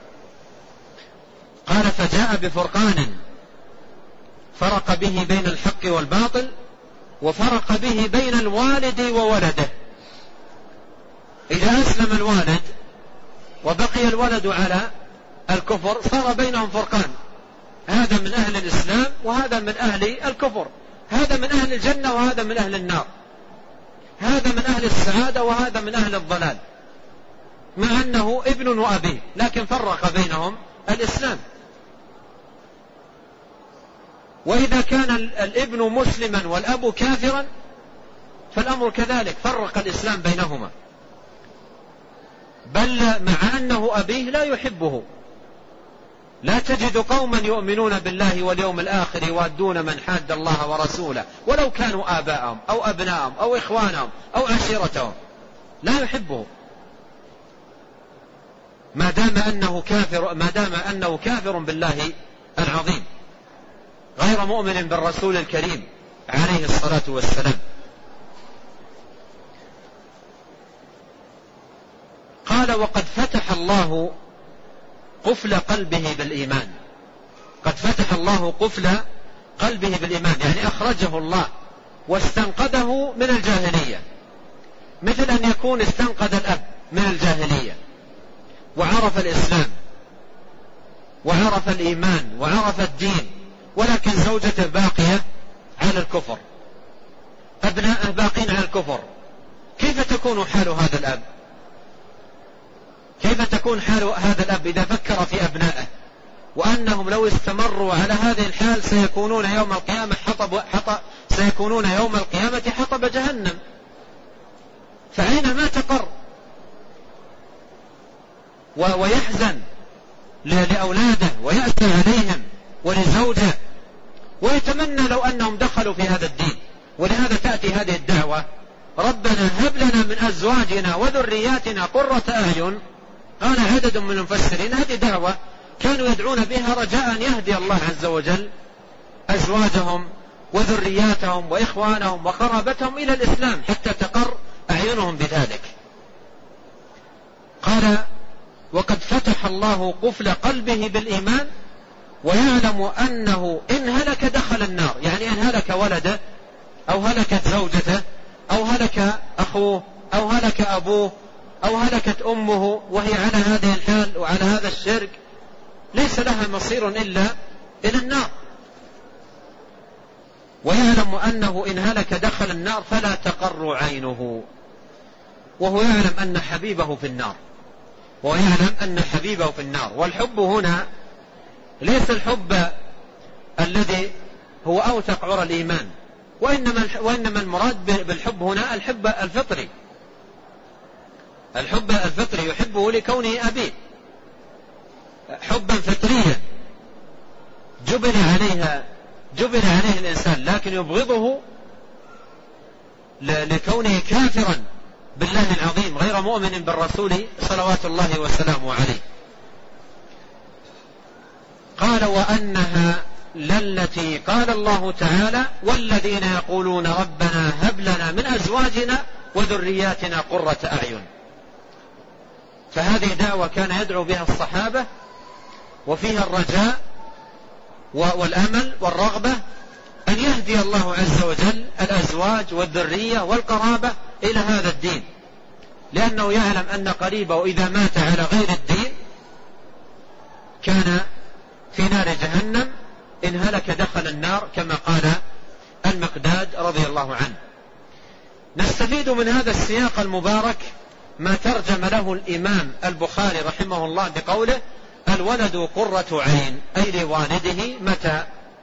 قال فجاء بفرقان فرق به بين الحق والباطل، وفرق به بين الوالد وولده. إذا أسلم الوالد وبقي الولد على الكفر صار بينهم فرقان، هذا من أهل الإسلام وهذا من أهل الكفر، هذا من أهل الجنة وهذا من أهل النار، هذا من أهل السعادة وهذا من أهل الضلال، مع أنه ابن وأبيه، لكن فرق بينهم الإسلام. وإذا كان الابن مسلما والأب كافرا فالأمر كذلك، فرق الإسلام بينهما، بل مع أنه أبيه لا يحبه. لا تجد قوما يؤمنون بالله واليوم الآخر يوادون من حاد الله ورسوله ولو كانوا آباءهم أو أبناءهم أو إخوانهم أو عشيرتهم، لا يحبه ما دام أنه كافر، ما دام أنه كافر بالله العظيم، غير مؤمن بالرسول الكريم عليه الصلاة والسلام. قال وقد فتح الله قفل قلبه بالإيمان. قد فتح الله قفل قلبه بالإيمان، يعني أخرجه الله واستنقذه من الجاهلية، مثل أن يكون استنقذ الأب من الجاهلية وعرف الإسلام وعرف الإيمان وعرف الدين، ولكن زوجته باقية على الكفر، أبناءه باقين على الكفر. كيف تكون حال هذا الأب؟ كيف تكون حال هذا الأب إذا فكر في أبنائه وأنهم لو استمروا على هذه الحال سيكونون يوم القيامة حطب حطب سيكونون يوم القيامة حطب جهنم؟ فأينما تقر ويحزن لأولاده ويأسى عليهم ولزوجه، ويتمنى لو أنهم دخلوا في هذا الدين. ولهذا تأتي هذه الدعوة ربنا هب لنا من أزواجنا وذرياتنا قرة أعين. قال عدد من المفسرين هذه دعوة كانوا يدعون بها رجاء أن يهدي الله عز وجل أزواجهم وذرياتهم وإخوانهم وقرابتهم إلى الإسلام حتى تقر أعينهم بذلك. قال وقد فتح الله قفل قلبه بالإيمان ويعلم أنه إن هلك دخل النار، يعني إن هلك ولده أو هلكت زوجته أو هلك أخوه أو هلك أبوه أو هلكت أمه وهي على هذه الحال وعلى هذا الشرك ليس لها مصير إلا إلى النار. ويعلم أنه إن هلك دخل النار فلا تقر عينه، وهو يعلم أن حبيبه في النار، وهو يعلم أن حبيبه في النار. والحب هنا ليس الحب الذي هو أوثق عرى الإيمان، وإنما, وإنما المراد بالحب هنا الحب الفطري، الحب الفطري يحبه لكونه أبيه، حبا فطريا جبل عليها جبل عليه الإنسان، لكن يبغضه لكونه كافرا بالله العظيم غير مؤمن بالرسول صلوات الله وسلامه عليه. قال وأنها للتي قال الله تعالى والذين يقولون ربنا هب لنا من أزواجنا وذرياتنا قرة أعين. فهذه دعوة كان يدعو بها الصحابة، وفيها الرجاء والأمل والرغبة أن يهدي الله عز وجل الأزواج والذرية والقرابة إلى هذا الدين، لأنه يعلم أن قريبه إذا مات على غير الدين كان في نار جهنم، إن هلك دخل النار كما قال المقداد رضي الله عنه. نستفيد من هذا السياق المبارك ما ترجم له الإمام البخاري رحمه الله بقوله الولد قرة عين، أي لوالده متى؟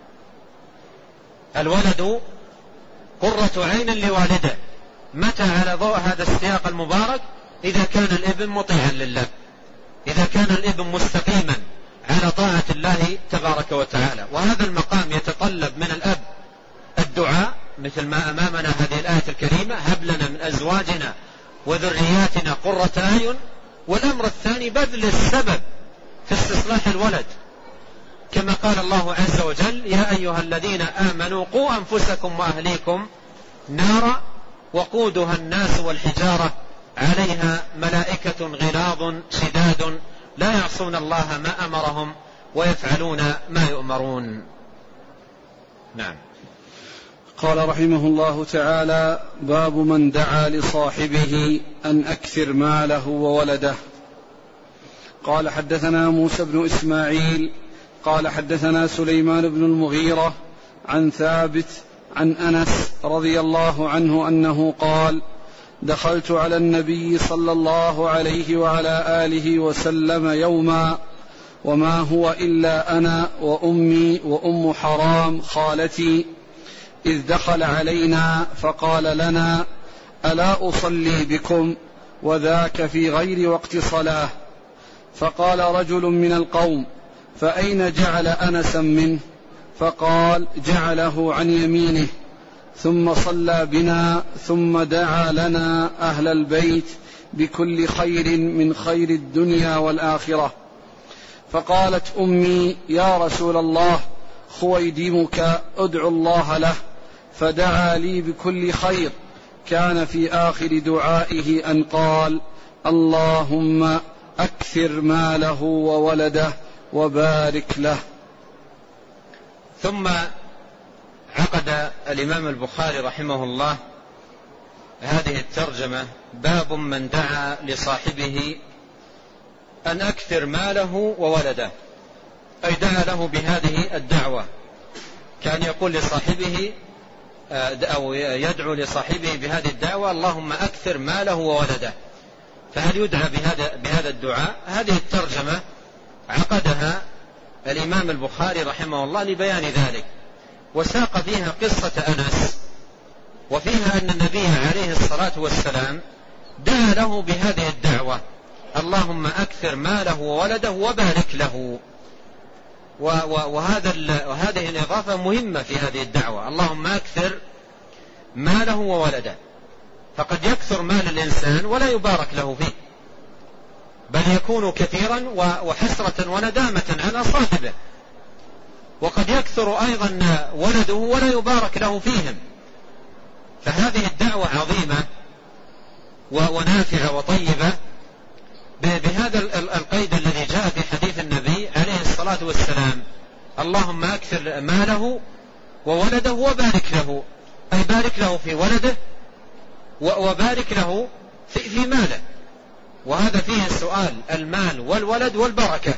الولد قرة عين لوالده متى؟ على ضوء هذا السياق المبارك إذا كان الابن مطيعا لله، إذا كان الابن مستقيما على طاعة الله تبارك وتعالى. وهذا المقام يتطلب من الأب الدعاء مثل ما أمامنا هذه الآية الكريمة هب لنا من أزواجنا وذرياتنا قرة أعين. والأمر الثاني بذل السبب في استصلاح الولد، كما قال الله عز وجل: يا أيها الذين آمنوا قوا أنفسكم وأهليكم نارا وقودها الناس والحجارة عليها ملائكة غلاظ شداد لا يعصون الله ما أمرهم ويفعلون ما يؤمرون. نعم. قال رحمه الله تعالى: باب من دعا لصاحبه أن أكثر ماله وولده. قال: حدثنا موسى بن إسماعيل قال حدثنا سليمان بن المغيرة عن ثابت عن أنس رضي الله عنه أنه قال: دخلت على النبي صلى الله عليه وعلى آله وسلم يوما وما هو إلا أنا وأمي وأم حرام خالتي، إذ دخل علينا فقال لنا: ألا أصلي بكم؟ وذاك في غير وقت صلاة. فقال رجل من القوم: فأين جعل أنسا منه؟ فقال: جعله عن يمينه. ثم صلى بنا ثم دعا لنا أهل البيت بكل خير من خير الدنيا والآخرة. فقالت أمي: يا رسول الله، خويدمك ادعو الله له. فدعا لي بكل خير. كان في آخر دعائه أن قال: اللهم أكثر ماله وولده وبارك له. ثم عقد الإمام البخاري رحمه الله هذه الترجمة: باب من دعا لصاحبه أن أكثر ماله وولده، أي دعا له بهذه الدعوة. كان يقول لصاحبه أو يدعو لصاحبه بهذه الدعوة: اللهم أكثر ماله وولده. فهل يدعى بهذا بهذا الدعاء؟ هذه الترجمة عقدها الإمام البخاري رحمه الله لبيان ذلك، وساق فيها قصة أنس، وفيها أن النبي عليه الصلاة والسلام دعا له بهذه الدعوة: اللهم أكثر ماله وولده وبارك له. وهذا وهذه الإضافة مهمة في هذه الدعوة: اللهم أكثر ماله وولده. فقد يكثر مال الإنسان ولا يبارك له فيه، بل يكون كثيرا وحسرة وندامة على صاحبه. وقد يكثر أيضا ولده ولا يبارك له فيهم. فهذه الدعوة عظيمة ونافعة وطيبة بهذا القيد الذي جاء في حديث النبي عليه الصلاة والسلام: اللهم أكثر ماله وولده وبارك له، أي بارك له في ولده وبارك له في, في ماله. وهذا فيه السؤال: المال والولد والبركة.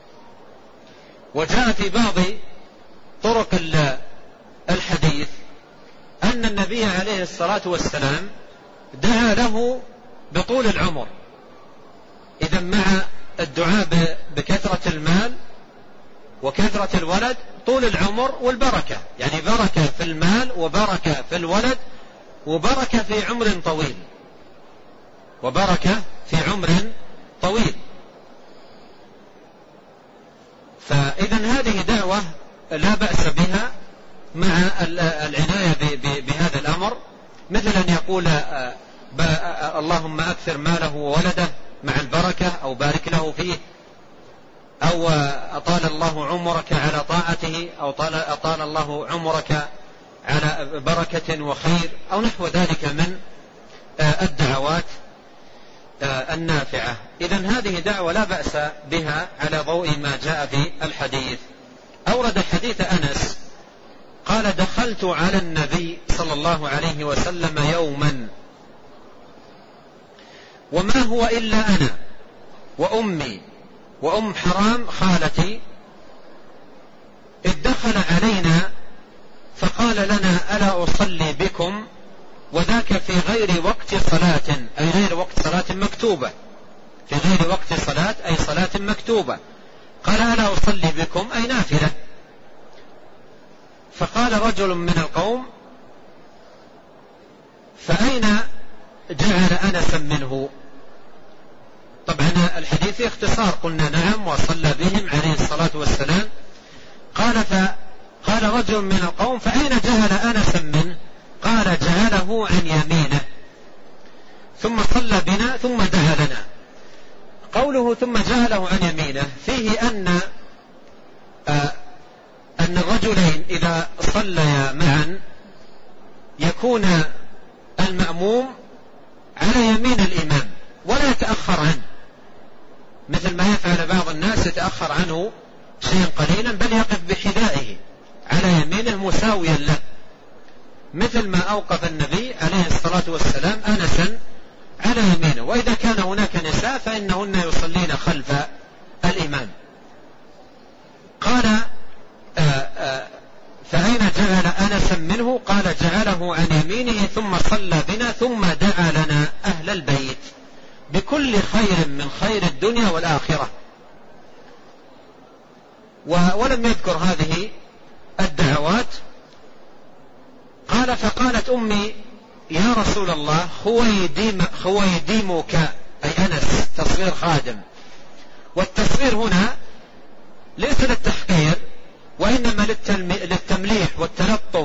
وجاء في بعض طرق الحديث أن النبي عليه الصلاة والسلام دعا له بطول العمر. إذا مع الدعاء بكثرة المال وكثرة الولد طول العمر والبركة، يعني بركة في المال وبركة في الولد وبركة في عمر طويل وبركة في عمر طويل. فإذا هذه دعوة لا بأس بها مع العناية بهذا الأمر، مثل أن يقول: اللهم أكثر ماله وولده مع البركة، أو بارك له فيه، أو أطال الله عمرك على طاعته، أو أطال الله عمرك على بركة وخير، أو نحو ذلك من الدعوات النافعة. إذن هذه دعوة لا بأس بها على ضوء ما جاء في الحديث. أورد حديث أنس قال: دخلت على النبي صلى الله عليه وسلم يوما وما هو إلا أنا وأمي وأم حرام خالتي، إذ دخل علينا فقال لنا: ألا أصلي بكم؟ وذاك في غير وقت صلاة، أي غير وقت صلاة مكتوبة، في غير وقت صلاة أي صلاة مكتوبة. قال: ألا أصلي بكم؟ أي نافلة. فقال رجل من القوم: فأين جعل أنسا منه؟ طبعا الحديث اختصار، قلنا نعم وصلى بهم عليه الصلاة والسلام. قال فقال رجل من القوم: فأين جعل أنسا منه؟ قال: جعله عن يمينه ثم صلى بنا ثم دعا لنا. قوله ثم جعله عن يمينه فيه أن الرجلين إذا صليا معا يكون المأموم على يمين الإمام ولا يتأخر عنه، مثل ما يفعل بعض الناس يتأخر عنه شيئا قليلا، بل يقف بحذائه على يمينه مساويا له، مثل ما أوقف النبي عليه الصلاة والسلام أنسا على يمينه. وإذا كان هناك نساء فإنهن يصلين خلف الإمام. قال آآ آآ فأين جعل أنسا منه؟ قال جعله عن يمينه ثم صلى بنا ثم دعا لنا أهل البيت بكل خير من خير الدنيا والآخرة. ولم يذكر هذه الدعوات. قال فقالت أمي يا رسول الله خويديم خويديمك، أي أنس تصغير خادم، والتصغير هنا ليس للتحقير وإنما للتمليح والتلطف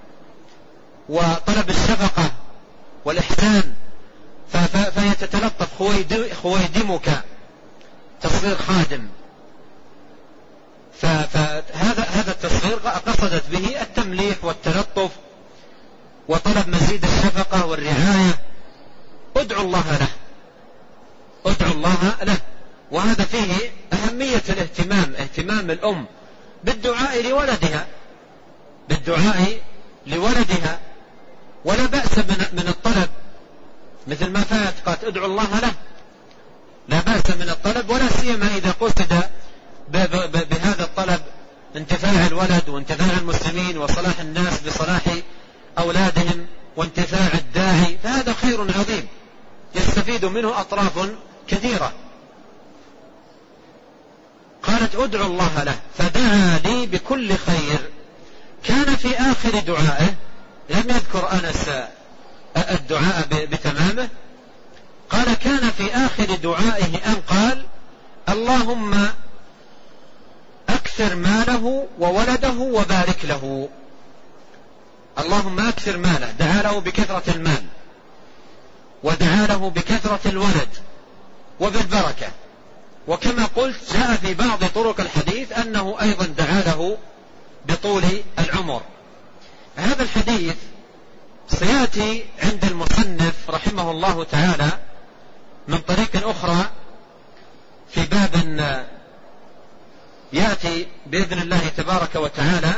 وطلب الشفقة والإحسان، فهي تتلطف خويدمك تصغير خادم. فهذا هذا التصغير قصدت به التمليح والتلطف وطلب مزيد الشفقة والرعاية. ادعو الله له، ادعو الله له. وهذا فيه أهمية الاهتمام، اهتمام الأم بالدعاء لولدها، بالدعاء لولدها. ولا بأس من الطلب، مثل ما فات قالت ادعو الله له، لا بأس من الطلب، ولا سيما إذا قصد بهذا الطلب انتفاع الولد وانتفاع المسلمين وصلاح الناس بصلاح أولادهم وانتفاع الداعي، فهذا خير عظيم يستفيد منه أطراف كثيرة. قالت ادعو الله له فدعا لي بكل خير. كان في آخر دعائه، لم يذكر أنس الدعاء بتمامه، قال كان في آخر دعائه أن قال اللهم أكثر ماله وولده وبارك له. اللهم أكثر ماله، دعا له بكثرة المال، ودعا له بكثرة الولد وبالبركة. وكما قلت جاء في بعض طرق الحديث أنه أيضا دعا له بطول العمر. هذا الحديث سيأتي عند المصنف رحمه الله تعالى من طريق أخرى في باب يأتي بإذن الله تبارك وتعالى.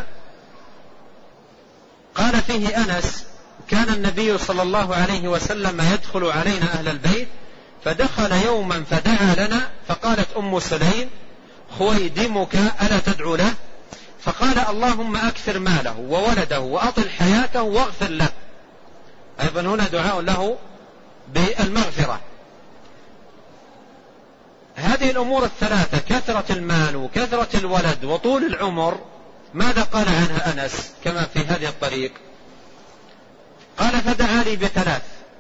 قال فيه أنس كان النبي صلى الله عليه وسلم يدخل علينا أهل البيت، فدخل يوما فدعا لنا، فقالت أم سليم خويدمك ألا تدعو له؟ فقال اللهم أكثر ماله وولده وأطل حياته واغفر له. أيضا هنا دعاء له بالمغفرة. هذه الأمور الثلاثة، كثرة المال وكثرة الولد وطول العمر، ماذا قال عنها أنس كما في هذه الطريق؟ قال فدعا لي بثلاث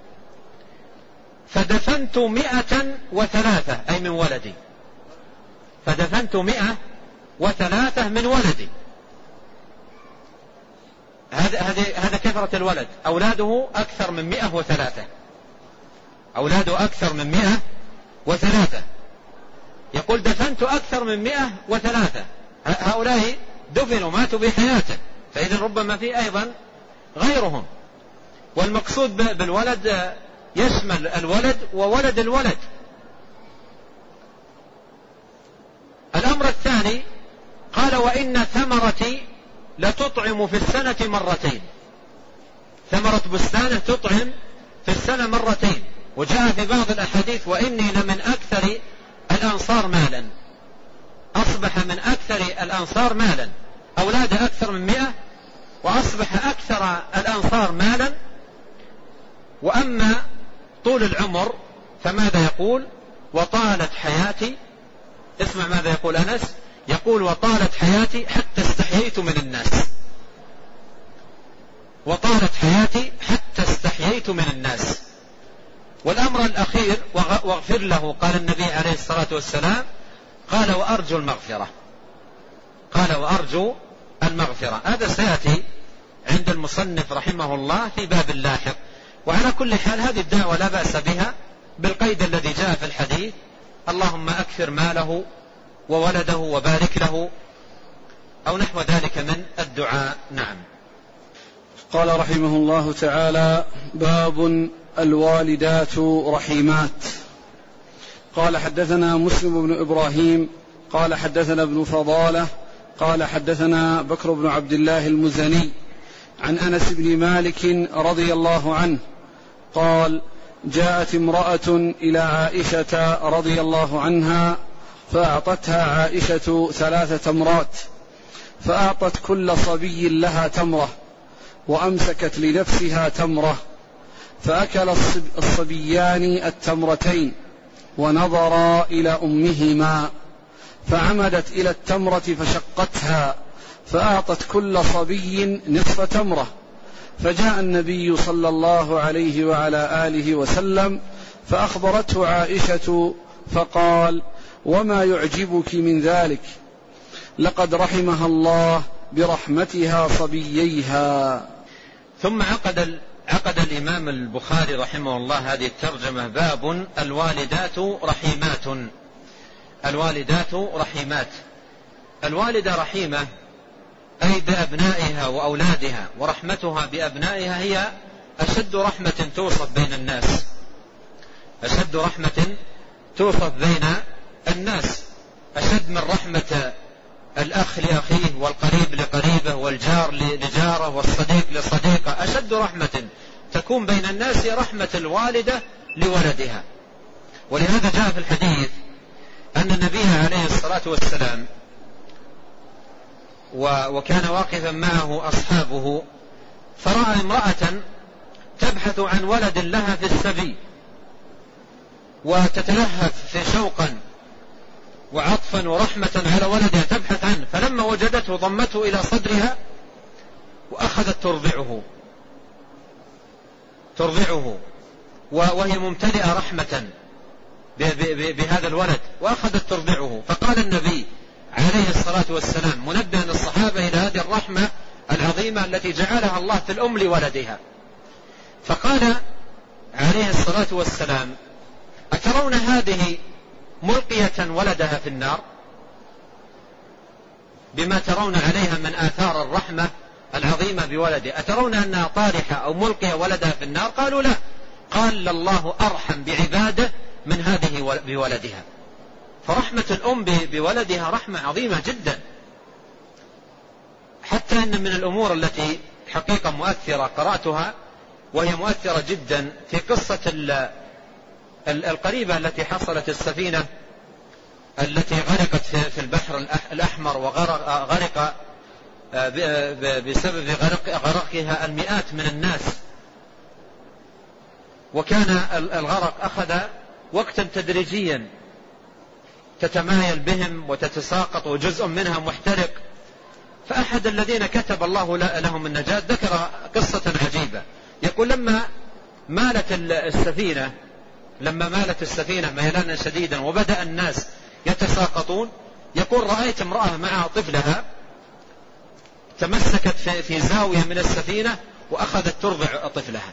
فدفنت مئة وثلاثة، أي من ولدي، فدفنت مئة وثلاثة من ولدي. هذا هذا كثرة الولد، أولاده أكثر من مئة وثلاثة، أولاده أكثر من مئة وثلاثة. يقول دفنت أكثر من مئة وثلاثة، هؤلاء دفنوا ماتوا بحياته، فإذا ربما في أيضا غيرهم. والمقصود بالولد يشمل الولد وولد الولد. الأمر الثاني قال وإن ثمرتي لتطعم في السنة مرتين، ثمرة بستانه تطعم في السنة مرتين. وجاء في بعض الأحاديث وإني لمن أكثر الأنصار مالا، أصبح من أكثر الأنصار مالا، أولاد أكثر من مئة، وأصبح أكثر الأنصار مالا. وأما طول العمر فماذا يقول؟ وطالت حياتي، اسمع ماذا يقول أنس، يقول وطالت حياتي حتى استحييت من الناس، وطالت حياتي حتى استحييت من الناس. والأمر الأخير واغفر له، قال النبي عليه الصلاة والسلام قال وأرجو المغفرة، قال وأرجو المغفرة. هذا سيأتي عند المصنف رحمه الله في باب لاحق. وعلى كل حال هذه الدعوة لا بأس بها بالقيد الذي جاء في الحديث، اللهم أكثر ماله وولده وبارك له. أو نحو ذلك من الدعاء. نعم. قال رحمه الله تعالى: باب الوالدات رحيمات. قال: حدثنا مسلم بن إبراهيم قال حدثنا ابن فضالة قال حدثنا بكر بن عبد الله المزني عن أنس بن مالك رضي الله عنه قال: جاءت امرأة إلى عائشة رضي الله عنها فأعطتها عائشة ثلاث تمرات، فأعطت كل صبي لها تمرة وأمسكت لنفسها تمرة، فأكل الصبيان التمرتين ونظرا إلى أمهما، فعمدت إلى التمرة فشقتها، فأعطت كل صبي نصف تمرة، فجاء النبي صلى الله عليه وعلى آله وسلم فأخبرته عائشة فقال: وما يعجبك من ذلك؟ لقد رحمها الله برحمتها صبييها. ثم عقد عقد الإمام البخاري رحمه الله هذه الترجمة: باب الوالدات رحيمات. الوالدات رحيمات. الوالدة رحيمة أي بأبنائها وأولادها، ورحمتها بأبنائها هي أشد رحمة توصف بين الناس، أشد رحمة توصف بين الناس، أشد من رحمة الأخ لأخيه والقريب لقريبه والجار لجاره والصديق لصديقه. أشد رحمة تكون بين الناس رحمة الوالدة لولدها. ولهذا جاء في الحديث أن النبي عليه الصلاة والسلام وكان واقفا معه أصحابه فرأى امرأة تبحث عن ولد لها في السبي وتتلهف في شوقا وعطفا ورحمة على ولدها تبحث عنه، فلما وجدته ضمته إلى صدرها وأخذت ترضعه ترضعه وهي ممتلئة رحمة بهذا الولد، وأخذت ترضعه. فقال النبي عليه الصلاة والسلام منبها الصحابة إلى هذه الرحمة العظيمة التي جعلها الله في الأم لولدها، فقال عليه الصلاة والسلام: أترون هذه ملقية ولدها في النار بما ترون عليها من آثار الرحمة العظيمة بولده؟ أترون أنها طارحة أو ملقية ولدها في النار؟ قالوا لا. قال: الله أرحم بعباده من هذه بولدها. فرحمة الأم بولدها رحمة عظيمة جدا، حتى أن من الأمور التي حقيقة مؤثرة قرأتها وهي مؤثرة جدا في قصة القريبة التي حصلت السفينة التي غرقت في البحر الأحمر، وغرق بسبب غرقها المئات من الناس، وكان الغرق أخذ وقتا تدريجيا تتمايل بهم وتتساقط وجزء منها محترق. فأحد الذين كتب الله لهم النجاة ذكر قصة عجيبة، يقول: لما مالت السفينة لما مالت السفينة ميلانا شديدا وبدأ الناس يتساقطون، يقول: رأيت امرأة مع طفلها تمسكت في زاوية من السفينة وأخذت ترضع طفلها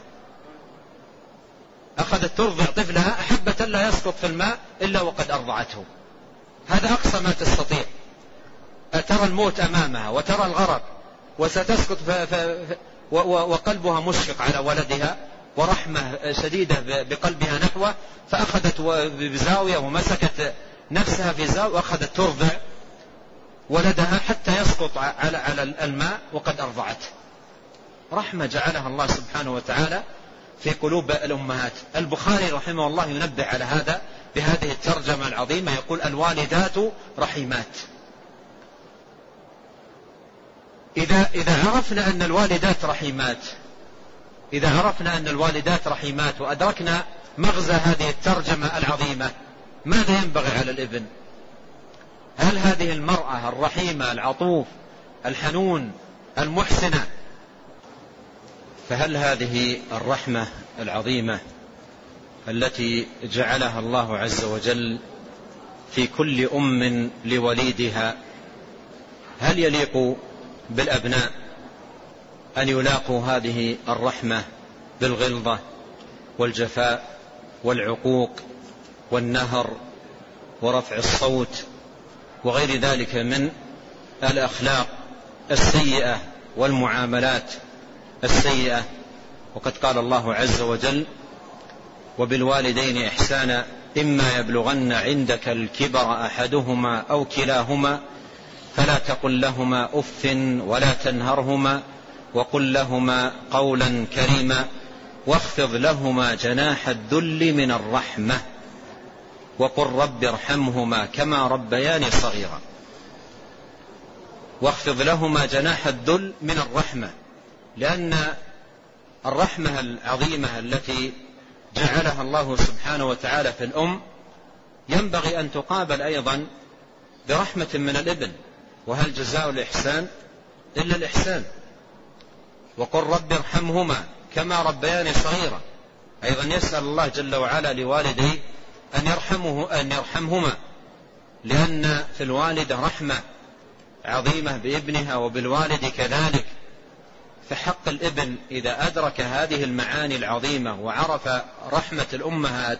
أخذت ترضع طفلها أحبة لا يسقط في الماء إلا وقد أرضعته. هذا أقصى ما تستطيع. ترى الموت أمامها وترى الغرق وستسقط ف... ف... و... وقلبها مشفق على ولدها ورحمة شديدة بقلبها نحوه، فأخذت بزاوية ومسكت نفسها في زاوية وأخذت ترضع ولدها حتى يسقط على على الماء وقد أرضعته. رحمة جعلها الله سبحانه وتعالى في قلوب الأمهات. البخاري رحمه الله ينبه على هذا بهذه الترجمة العظيمة، يقول: الوالدات رحيمات. إذا إذا عرفنا أن الوالدات رحيمات إذا عرفنا أن الوالدات رحيمات وأدركنا مغزى هذه الترجمة العظيمة، ماذا ينبغي على الابن؟ هل هذه المرأة الرحيمة العطوف الحنون المحسنة، فهل هذه الرحمة العظيمة التي جعلها الله عز وجل في كل أم لوليدها، هل يليق بالأبناء أن يلاقوا هذه الرحمة بالغلظة والجفاء والعقوق والنهر ورفع الصوت وغير ذلك من الأخلاق السيئة والمعاملات السيئة. وقد قال الله عز وجل: وبالوالدين إحسانا إما يبلغن عندك الكبر أحدهما أو كلاهما فلا تقل لهما أف ولا تنهرهما وقل لهما قولا كريما واخفض لهما جناح الذل من الرحمة وقل رب ارحمهما كما ربياني صغيرا. واخفض لهما جناح الذل من الرحمة، لأن الرحمة العظيمة التي جعلها الله سبحانه وتعالى في الأم ينبغي أن تقابل أيضا برحمة من الابن. وهل جزاء الإحسان إلا الإحسان؟ وقل رب ارحمهما كما ربياني صغيرا. أيضا يسأل الله جل وعلا لوالديه أن يرحمه أن يرحمهما، لأن في الوالدة رحمة عظيمة بابنها وبالوالد كذلك. فحق الابن إذا أدرك هذه المعاني العظيمة وعرف رحمة الأمهات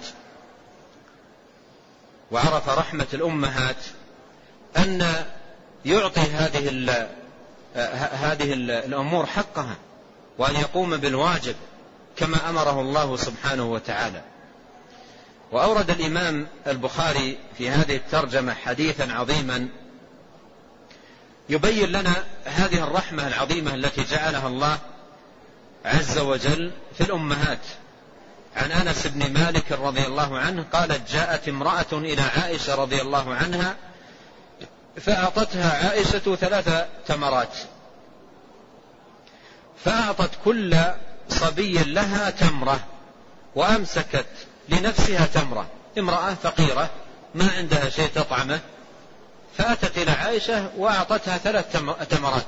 وعرف رحمة الأمهات أن يعطي هذه ال هذه الأمور حقها، وأن يقوم بالواجب كما أمره الله سبحانه وتعالى. وأورد الإمام البخاري في هذه الترجمة حديثا عظيما يبين لنا هذه الرحمة العظيمة التي جعلها الله عز وجل في الأمهات. عن أنس بن مالك رضي الله عنه قالت: جاءت امرأة إلى عائشة رضي الله عنها فأعطتها عائشة ثلاث تمرات، فأعطت كل صبي لها تمرة وأمسكت لنفسها تمرة. امرأة فقيرة ما عندها شيء تطعمه، فأتت إلى عائشة وأعطتها ثلاث تمرات،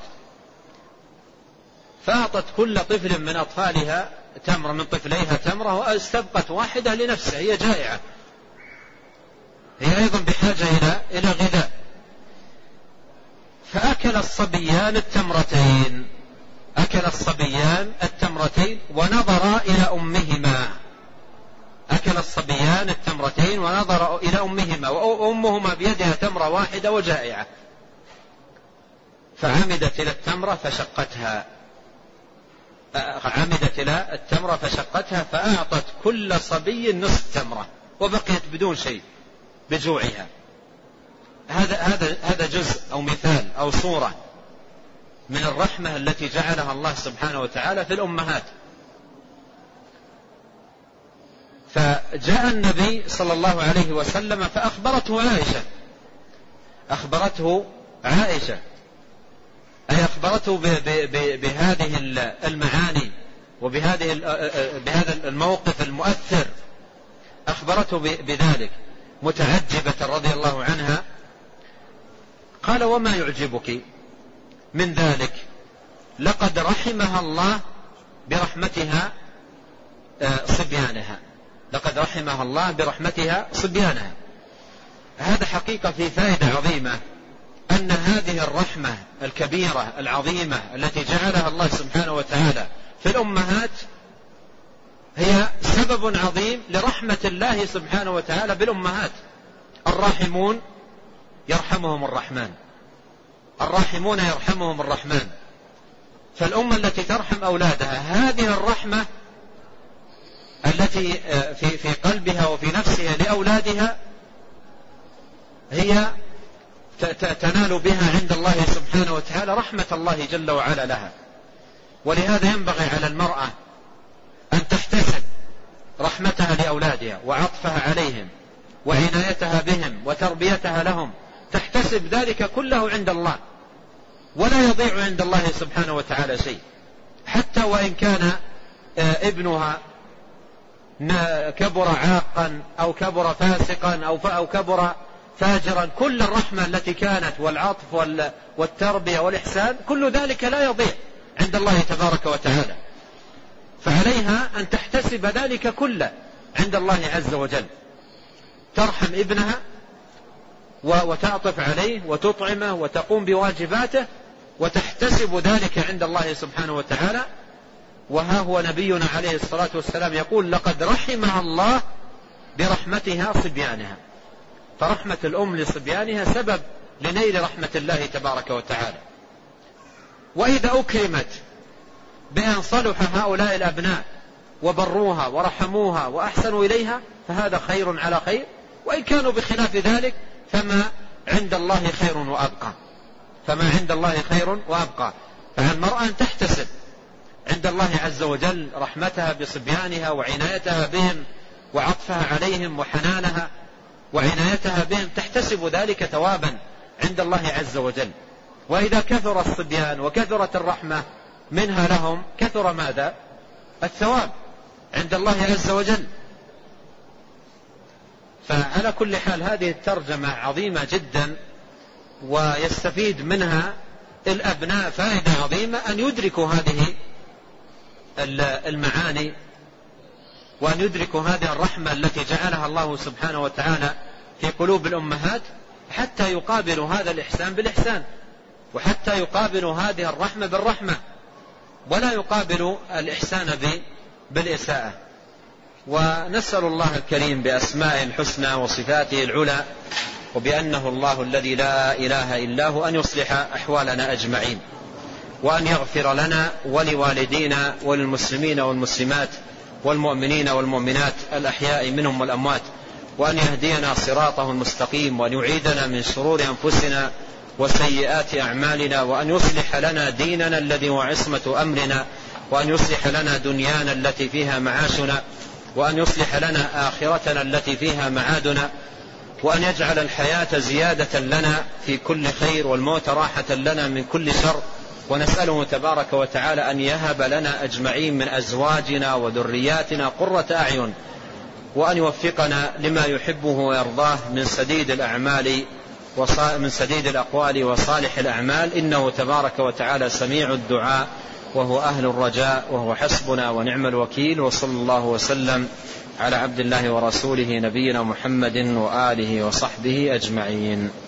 فأعطت كل طفل من أطفالها تمرة من طفليها تمرة واستبقت واحدة لنفسها، هي جائعة، هي أيضا بحاجة إلى إلى غذاء. فأكل الصبيان التمرتين أكل الصبيان التمرتين ونظرا إلى أمهما أكل الصبيان التمرتين ونظر إلى أمهما وأمهما بيدها تمرة واحدة وجائعة، فعمدت إلى التمرة فشقتها عمدت إلى التمرة فشقتها فأعطت كل صبي نصف تمرة وبقيت بدون شيء بجوعها. هذا هذا هذا جزء أو مثال أو صورة من الرحمة التي جعلها الله سبحانه وتعالى في الأمهات. فجاء النبي صلى الله عليه وسلم فأخبرته عائشة أخبرته عائشة أي أخبرته بهذه المعاني وبهذه بهذا الموقف المؤثر، أخبرته بذلك متعجبة رضي الله عنها. قال: وما يعجبك من ذلك؟ لقد رحمها الله برحمتها صبيانها لقد رحمها الله برحمتها صبيانها. هذا حقيقة في فائدة عظيمة، أن هذه الرحمة الكبيرة العظيمة التي جعلها الله سبحانه وتعالى في الأمهات هي سبب عظيم لرحمة الله سبحانه وتعالى بالأمهات. الراحمون يرحمهم الرحمن الراحمون يرحمهم الرحمن. فالأمة التي ترحم أولادها هذه الرحمة التي في في قلبها وفي نفسها لأولادها هي تنال بها عند الله سبحانه وتعالى رحمة الله جل وعلا لها. ولهذا ينبغي على المرأة أن تحتسب رحمتها لأولادها وعطفها عليهم وعنايتها بهم وتربيتها لهم، تحتسب ذلك كله عند الله، ولا يضيع عند الله سبحانه وتعالى شيء، حتى وإن كان ابنها كبر عاقا أو كبر فاسقا أو كبر فاجرا. كل الرحمة التي كانت والعطف والتربية والإحسان كل ذلك لا يضيع عند الله تبارك وتعالى، فعليها أن تحتسب ذلك كله عند الله عز وجل، ترحم ابنها وتعطف عليه وتطعمه وتقوم بواجباته وتحتسب ذلك عند الله سبحانه وتعالى. وها هو نبينا عليه الصلاة والسلام يقول: لقد رحمها الله برحمتها صبيانها. فرحمة الأم لصبيانها سبب لنيل رحمة الله تبارك وتعالى. وإذا أكرمت بأن صلح هؤلاء الأبناء وبروها ورحموها وأحسنوا إليها فهذا خير على خير، وإن كانوا بخلاف ذلك فما عند الله خير وأبقى، فما عند الله خير وأبقى. فالمرأة أن تحتسب عند الله عز وجل رحمتها بصبيانها وعنايتها بهم وعطفها عليهم وحنانها وعنايتها بهم، تحتسب ذلك ثوابا عند الله عز وجل. وإذا كثر الصبيان وكثرت الرحمة منها لهم كثر ماذا؟ الثواب عند الله عز وجل. فعلى كل حال هذه الترجمة عظيمة جدا، ويستفيد منها الأبناء فائدة عظيمة، أن يدركوا هذه المعاني وأن يدركوا هذه الرحمة التي جعلها الله سبحانه وتعالى في قلوب الأمهات، حتى يقابلوا هذا الإحسان بالإحسان، وحتى يقابلوا هذه الرحمة بالرحمة، ولا يقابلوا الإحسان بالإساءة. ونسأل الله الكريم بأسمائه الحسنى وصفاته العلى وبأنه الله الذي لا إله إلا هو أن يصلح أحوالنا أجمعين، وأن يغفر لنا ولوالدينا وللمسلمين والمسلمات والمؤمنين والمؤمنات الأحياء منهم والأموات، وأن يهدينا صراطه المستقيم، وأن يعيدنا من شرور أنفسنا وسيئات أعمالنا، وأن يصلح لنا ديننا الذي هو عصمة أمرنا، وأن يصلح لنا دنيانا التي فيها معاشنا، وأن يصلح لنا آخرتنا التي فيها معادنا، وأن يجعل الحياة زيادة لنا في كل خير والموت راحة لنا من كل شر. ونسأله تبارك وتعالى أن يهب لنا أجمعين من أزواجنا وذرياتنا قرة أعين، وأن يوفقنا لما يحبه ويرضاه من سديد الأعمال من سديد الأقوال وصالح الأعمال، إنه تبارك وتعالى سميع الدعاء وهو أهل الرجاء، وهو حسبنا ونعم الوكيل. وصلى الله وسلم على عبد الله ورسوله نبينا محمد وآله وصحبه أجمعين.